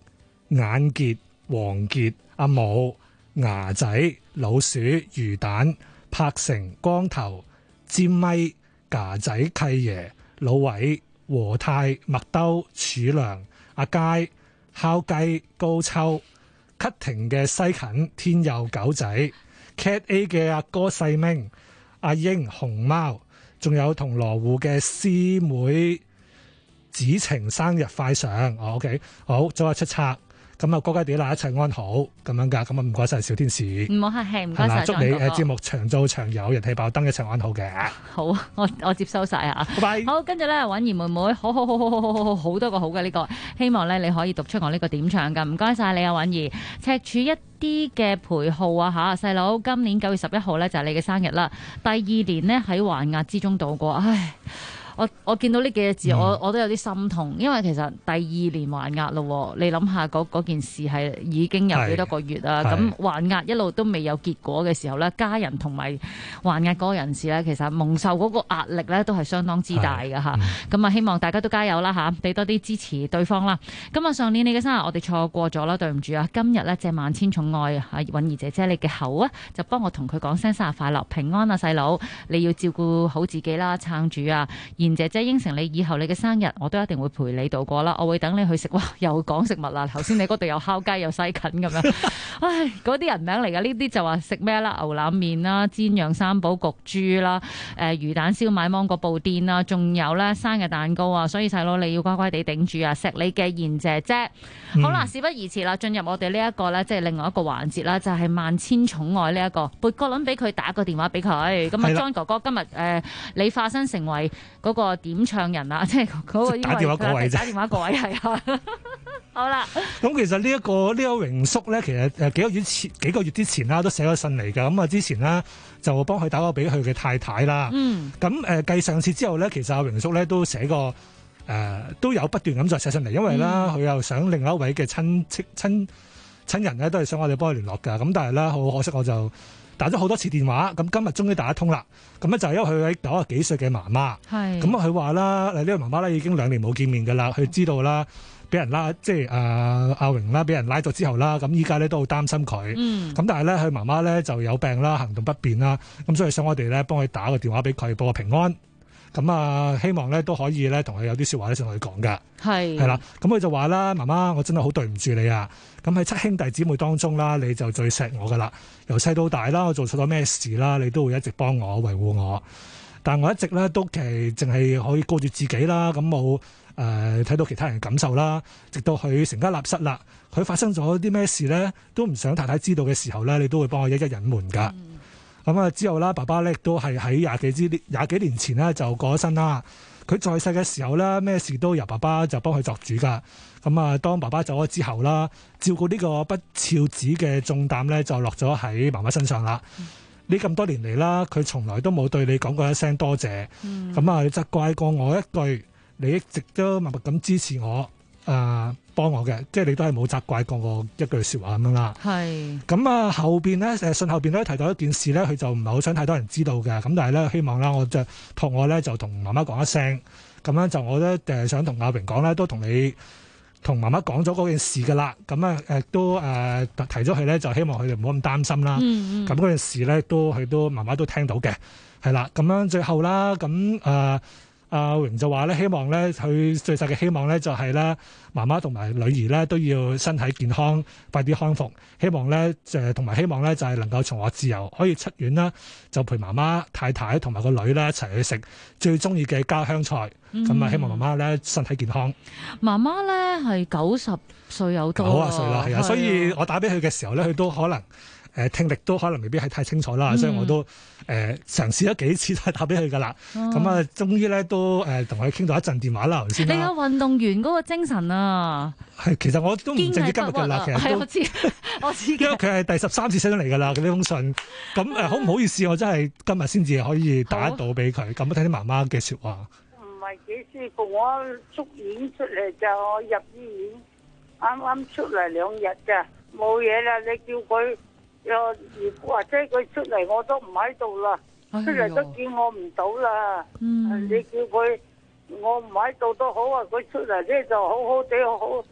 眼結、黃傑、阿武、牙仔、老鼠、魚蛋、柏成、光頭、尖咪、牙仔、契爺、老偉、和泰、麥兜、柱良、阿佳、烤雞、高秋、咳停嘅西芹、天佑、狗仔、Cat A 嘅阿哥細明、阿英、熊貓，仲有同羅湖嘅師妹子晴生日快上，OK， 好，早日出冊。咁啊，哥雞哋啦，一切安好咁樣噶，咁啊唔該晒小天使， 唔好客氣，唔該晒。 祝你節目長做長有，人氣爆燈，一切安好嘅。 好，我接收晒啊！ 拜拜。 好，跟住咧，允兒妹妹，好多個好嘅呢個，希望咧你可以讀出我呢個點唱噶，唔該晒你啊，允兒。赤柱一啲嘅陪號啊嚇，細佬，今年9月11號咧就係你嘅生日啦，第2年呢，喺還押之中度過，唉。我見到呢幾個字，我都有啲心痛，因為其實第2年還押咯，你諗下嗰件事係已經有幾多個月啊？咁還押一路都未有結果嘅時候咧，家人同埋還押嗰個人士咧，其實蒙受嗰個壓力咧都係相當之大嘅嚇。咁啊，希望大家都加油啦嚇，俾多啲支持對方啦。咁啊，上年你嘅生日我哋錯過咗啦，對唔住啊！今日咧借萬千寵愛啊，允兒姐姐你嘅口啊，就幫我同佢講聲生日快樂、平安啊，細佬，你要照顧好自己啦，撐住啊！賢姐姐應承你，以後你嘅生日我都一定會陪你度過啦。我會等你去食，哇！又講食物啦。頭先你嗰度有烤雞，有西芹咁樣。唉，嗰啲人名嚟㗎，呢啲就話食咩啦？牛腩麵啦，煎釀三寶焗豬啦，魚蛋燒賣、芒果布甸啦，仲有咧生日蛋糕啊。所以細佬你要乖乖地頂住啊！錫你嘅賢姐姐。好啦，事不宜遲啦，進入我哋呢一個咧，即係另外一個環節啦，就係萬千寵愛呢一個撥個輪俾佢，打個電話俾佢。咁啊，John 哥哥今日你化身成為嗰個點唱人啊，即係嗰個打電話嗰位啫， 打電話嗰位係啊。好啦， 咁其實呢一個榮叔咧，其實幾個月之前啦，都寫咗信嚟㗎。咁啊，之前呢，就幫佢打個俾佢嘅太太啦。咁繼上次之後咧，其實阿榮叔咧都寫過都有不斷咁再寫信嚟，因為咧佢又想另外一位嘅親人咧，都係想我哋幫佢聯絡㗎。咁但係咧好可惜，我就打咗好多次電話，咁今日終於打得通啦。咁咧就係因為佢喺90幾歲嘅媽媽，咁佢話啦，呢個媽媽咧已經2年冇見面㗎啦，佢知道啦，俾人拉，即係阿榮啦，俾人拉咗之後啦，咁依家咧都好擔心佢。咁但係咧佢媽媽咧就有病啦，行動不便啦，咁所以想我哋咧幫佢打個電話俾佢報個平安。咁啊，希望咧都可以咧同佢有啲説話咧想同佢講㗎。係啦，咁佢就話啦，媽媽，我真係好對唔住你啊！咁喺7兄弟姊妹當中啦，你就最錫我㗎啦。由細到大啦，我做錯咗咩事啦，你都會一直幫我維護我。但我一直咧都其實淨係可以顧住自己啦，咁冇睇到其他人嘅感受啦。直到佢成家立室啦，佢發生咗啲咩事咧，都唔想太太知道嘅時候咧，你都會幫我一一隱瞞㗎。咁啊之後啦，爸爸咧亦都係喺廿幾年前咧就過咗身啦。佢在世嘅時候咧，咩事都由爸爸就幫佢作主噶。咁啊，當爸爸走咗之後啦，照顧呢個不肖子嘅重擔咧就落咗喺媽媽身上啦。呢咁多年嚟啦，佢從來都冇對你講過一聲多謝。咁啊，你責怪過我一句，你一直都默默咁支持我。幫我嘅，即係你都係冇責怪過我一句説話咁樣啦。係。咁啊，後邊咧信後邊都提到一件事咧，佢就唔係好想太多人知道嘅。咁但係咧，希望啦，我就託我咧就同媽媽講一聲。咁樣就我咧想同阿榮講咧，都同媽媽講咗嗰件事㗎啦。咁啊都提咗佢咧，就希望佢哋唔好咁擔心啦。咁嗰件事咧佢都媽媽都聽到嘅，係啦。咁樣最後啦，咁阿榮就話咧，希望咧佢最細嘅希望咧就係咧，媽媽同埋女兒咧都要身體健康，快啲康復。希望咧同埋希望咧就係能夠重獲自由，可以出院啦，就陪媽媽、太太同埋個女咧一齊去食最中意嘅家鄉菜。咁啊，希望媽媽咧身體健康。媽媽咧係90歲有多90歲啦，係啊，所以我打俾佢嘅時候咧，佢都可能。聽力都可能未必係太清楚啦，所以我都嘗試咗幾次都係打俾佢噶啦。咁啊，終於咧都同佢傾到一陣電話啦。頭先你有運動員嗰個精神啊！係，其實我都唔淨止今日㗎啦，其實都我知，因為佢係第13次寫咗嚟㗎啦，佢呢封信。咁好唔好意思，我真係今日先至可以打得到俾佢。咁聽啲媽媽嘅説話。 唔係幾舒服，我出院出嚟就入醫院，啱出嚟2日咋，冇嘢啦。你叫佢。或者佢出嚟我都唔喺度啦，出嚟都見我唔到啦。你叫佢我唔喺度都好啊，佢出嚟咧就好好地好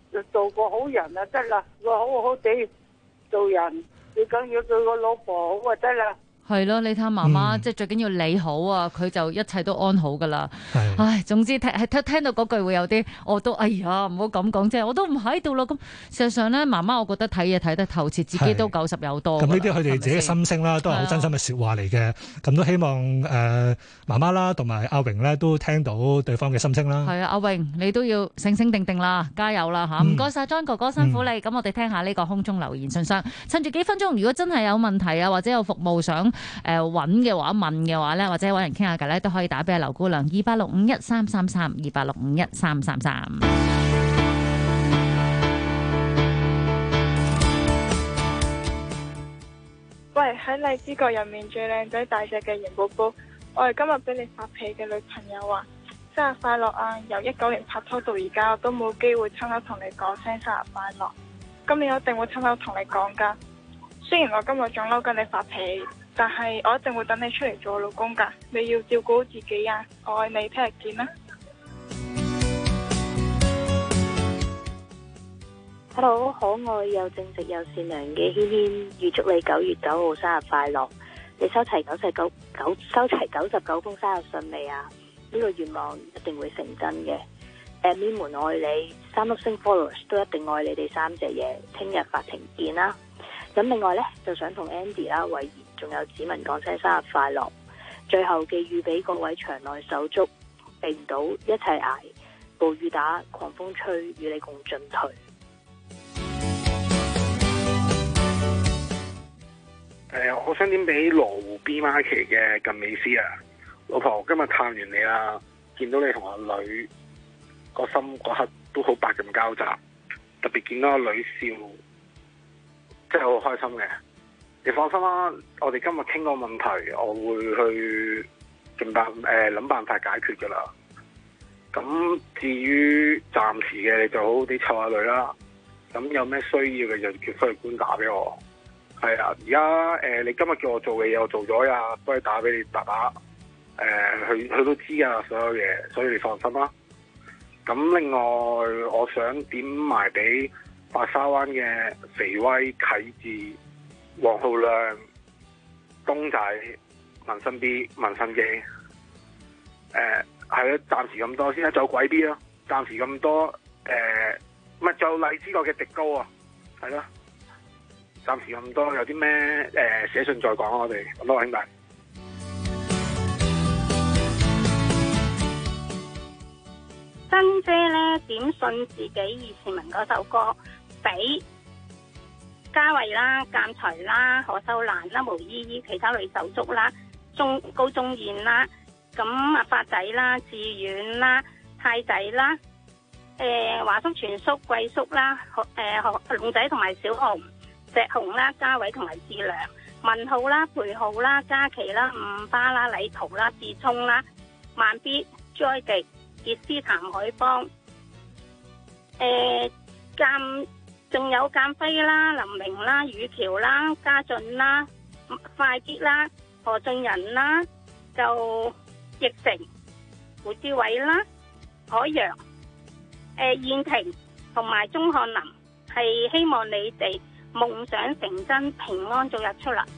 就做個好人就得啦，佢好好地做人，最緊要對個老婆好就得啦。 係咯，你睇下媽媽，即係最緊要你好啊，佢就一切都安好噶啦。唉，總之聽到嗰句會有啲，我都哎呀唔好咁講啫，我都唔喺度咯。咁事實上咧，媽媽我覺得睇嘢睇得透徹，自己都90有多。 咁呢啲佢哋自己嘅心聲啦，都係好真心嘅説話嚟嘅。咁都希望媽媽啦，同埋阿榮咧都聽到對方嘅心聲啦。 係啊，阿榮你都要醒醒定定啦，加油啦嚇！唔該晒莊哥哥辛苦你。咁我哋聽下呢個空中留言信箱，趁住幾分鐘，如果真係有問題啊，或者有服務想揾嘅話問嘅話咧，或者揾人傾下偈咧，都可以打俾阿劉姑娘2865133328651333。 喂，喺荔枝角入面最靚仔大隻嘅元寶寶，我係今日俾你發脾嘅女朋友啊！生日快樂啊！由19年拍拖到而家，我都冇機會親口同你講聲生日快樂。今年我一定會親口同你講噶。雖然我今日仲嬲緊你發脾氣，但係我一定會等你出嚟做我老公噶。你要照顧好自己啊！我愛你，聽日見啦。 Hello， 可愛又正直又善良嘅軒軒，預祝你9月9號生日快樂！你收齊99封生日信未啊？呢個願望一定會成真嘅。admin 們愛你，3粒星 followers 都一定愛你哋3隻嘢。聽日法庭見啦！咁另外呢，就想同 Andy 啦、慧賢仲有子文講聲生日快樂。最後寄語俾各位場內手足，避唔到一齊捱，暴雨打，狂風吹，與你共進退。 我想點俾羅湖 B Market 嘅近美斯啊，老婆，今日探完你啦，見到你同阿女個心嗰刻都好百感交集，特別見到阿女笑，真係好開心嘅。你放心啦，我哋今日傾個問題，我會去盡諗辦法解決噶啦。咁至於暫時嘅，你就好好地湊下女啦。咁有咩需要嘅就叫翻去官打俾我。係啊，而家你今日叫我做嘅嘢我做咗呀，都係打俾你爸爸。佢都知啊，所有嘢，所以你放心啦。咁另外，我想點埋俾白沙灣嘅肥威、啟智、黃浩亮、東仔、民生 B、民生基。係啦，暫時咁多先啦，仲有鬼 B 咯，暫時咁多。咪就荔枝角嘅迪高啊，係咯。暫時咁多，有啲咩寫信再講，我哋咁多位兄弟。 珍姐咧點信自己葉倩文嗰首歌，俾嘉慧啦、鑑才啦、何秀蘭啦、毛依依、其他女手足啦、高中燕啦，咁阿發仔啦、志遠啦、太仔啦、華叔、全叔、貴叔啦、龍仔同埋小紅。石紅啦、嘉偉同埋志良、文浩啦、培浩啦、嘉琪啦、伍巴啦、禮圖啦、志聰啦、萬必、Joy 迪、傑斯、譚海邦，仲有鑑輝啦、林明啦、雨橋啦、家俊啦、快必啦、何俊仁啦，就奕成、胡志偉啦、海洋、燕婷同埋鐘漢林，係希望你哋夢想成真，平安早日出嚟。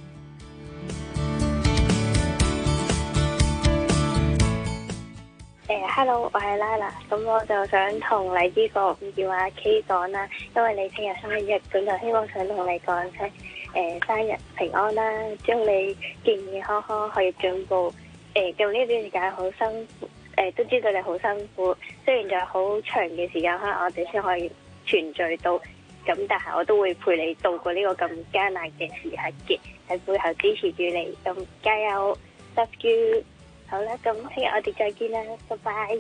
Hello， 我係 Lala， 咁我就想同荔枝角叫阿 K 講啦，因為你聽日生日，咁就希望想同你講聲生日平安啦，祝你健健康康，學業進步。做呢段時間好辛苦，都知道你好辛苦，雖然仲有好長嘅時間可能我哋先可以團聚到。咁但係我都會陪你度過呢個咁艱難嘅時刻嘅，喺背後支持住你，咁加油 ，love you。好啦，咁聽日我哋再見啦，拜拜。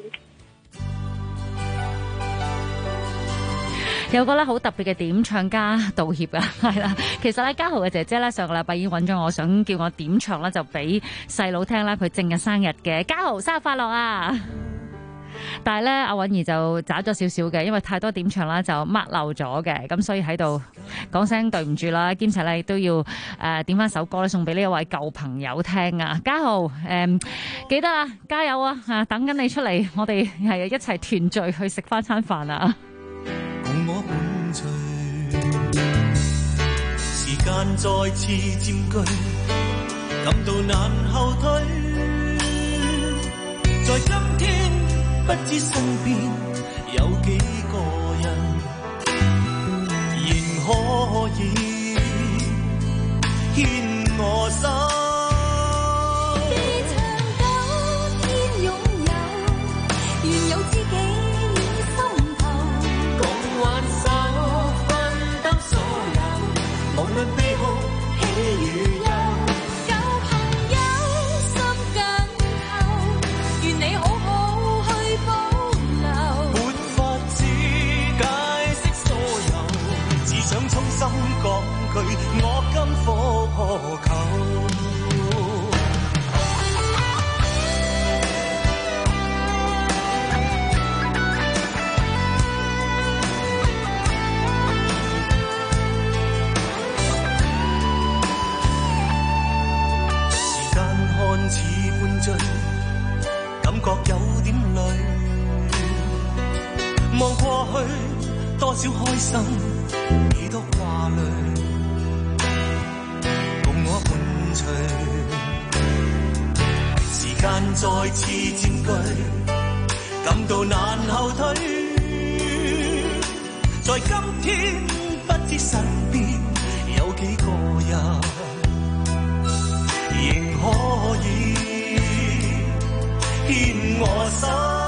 有個咧好特別嘅點唱加道歉啊，係啦，其實咧嘉豪嘅姐姐咧上個禮拜已經揾咗我，想叫我點唱啦，就俾細佬聽啦，佢正日生日嘅，嘉豪生日快樂啊！但係咧，阿允兒就渣咗少少嘅，因為太多點唱啦，就甩漏咗嘅，咁所以喺度講聲對唔住啦，兼且咧都要點翻首歌咧送俾呢一位舊朋友聽啊！嘉豪記得啊，加油啊！等緊你出嚟，我哋係一齊團聚去食翻餐飯啊！ 共我間再次佔據，感到難後退。在今天，不知身邊有幾個人，仍可以牽我手。我今火求，時間看似半醉，感覺有點累。望過去，多少開心，幾多掛慮。時間再次佔據，感到難後退。在今天，不知身邊有幾個人，仍可以牽我手。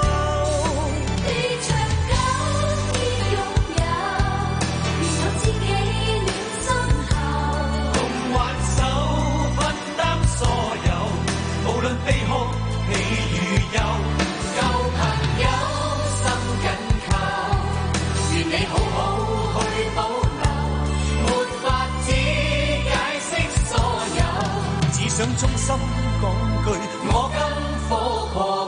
想衷心講句，我今火破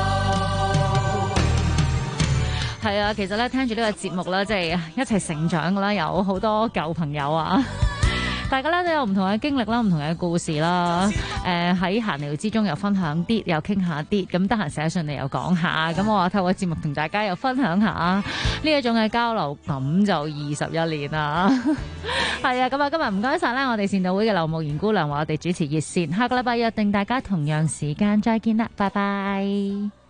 球。 係啊，其實咧聽住呢個節目咧，即係一齊成長噶啦，有好多舊朋友啊。大家咧都有唔同嘅經歷啦，唔同嘅故事啦。喺閒聊之中又分享啲，又傾下啲。咁得閒寫信嚟又講下。咁我話透過節目同大家又分享下呢一種嘅交流，咁就21年啦。係啊，咁啊，今日唔該晒啦，我哋善導會嘅劉慕賢姑娘話我哋主持熱線，下個禮拜約定大家同樣時間再見啦，拜拜。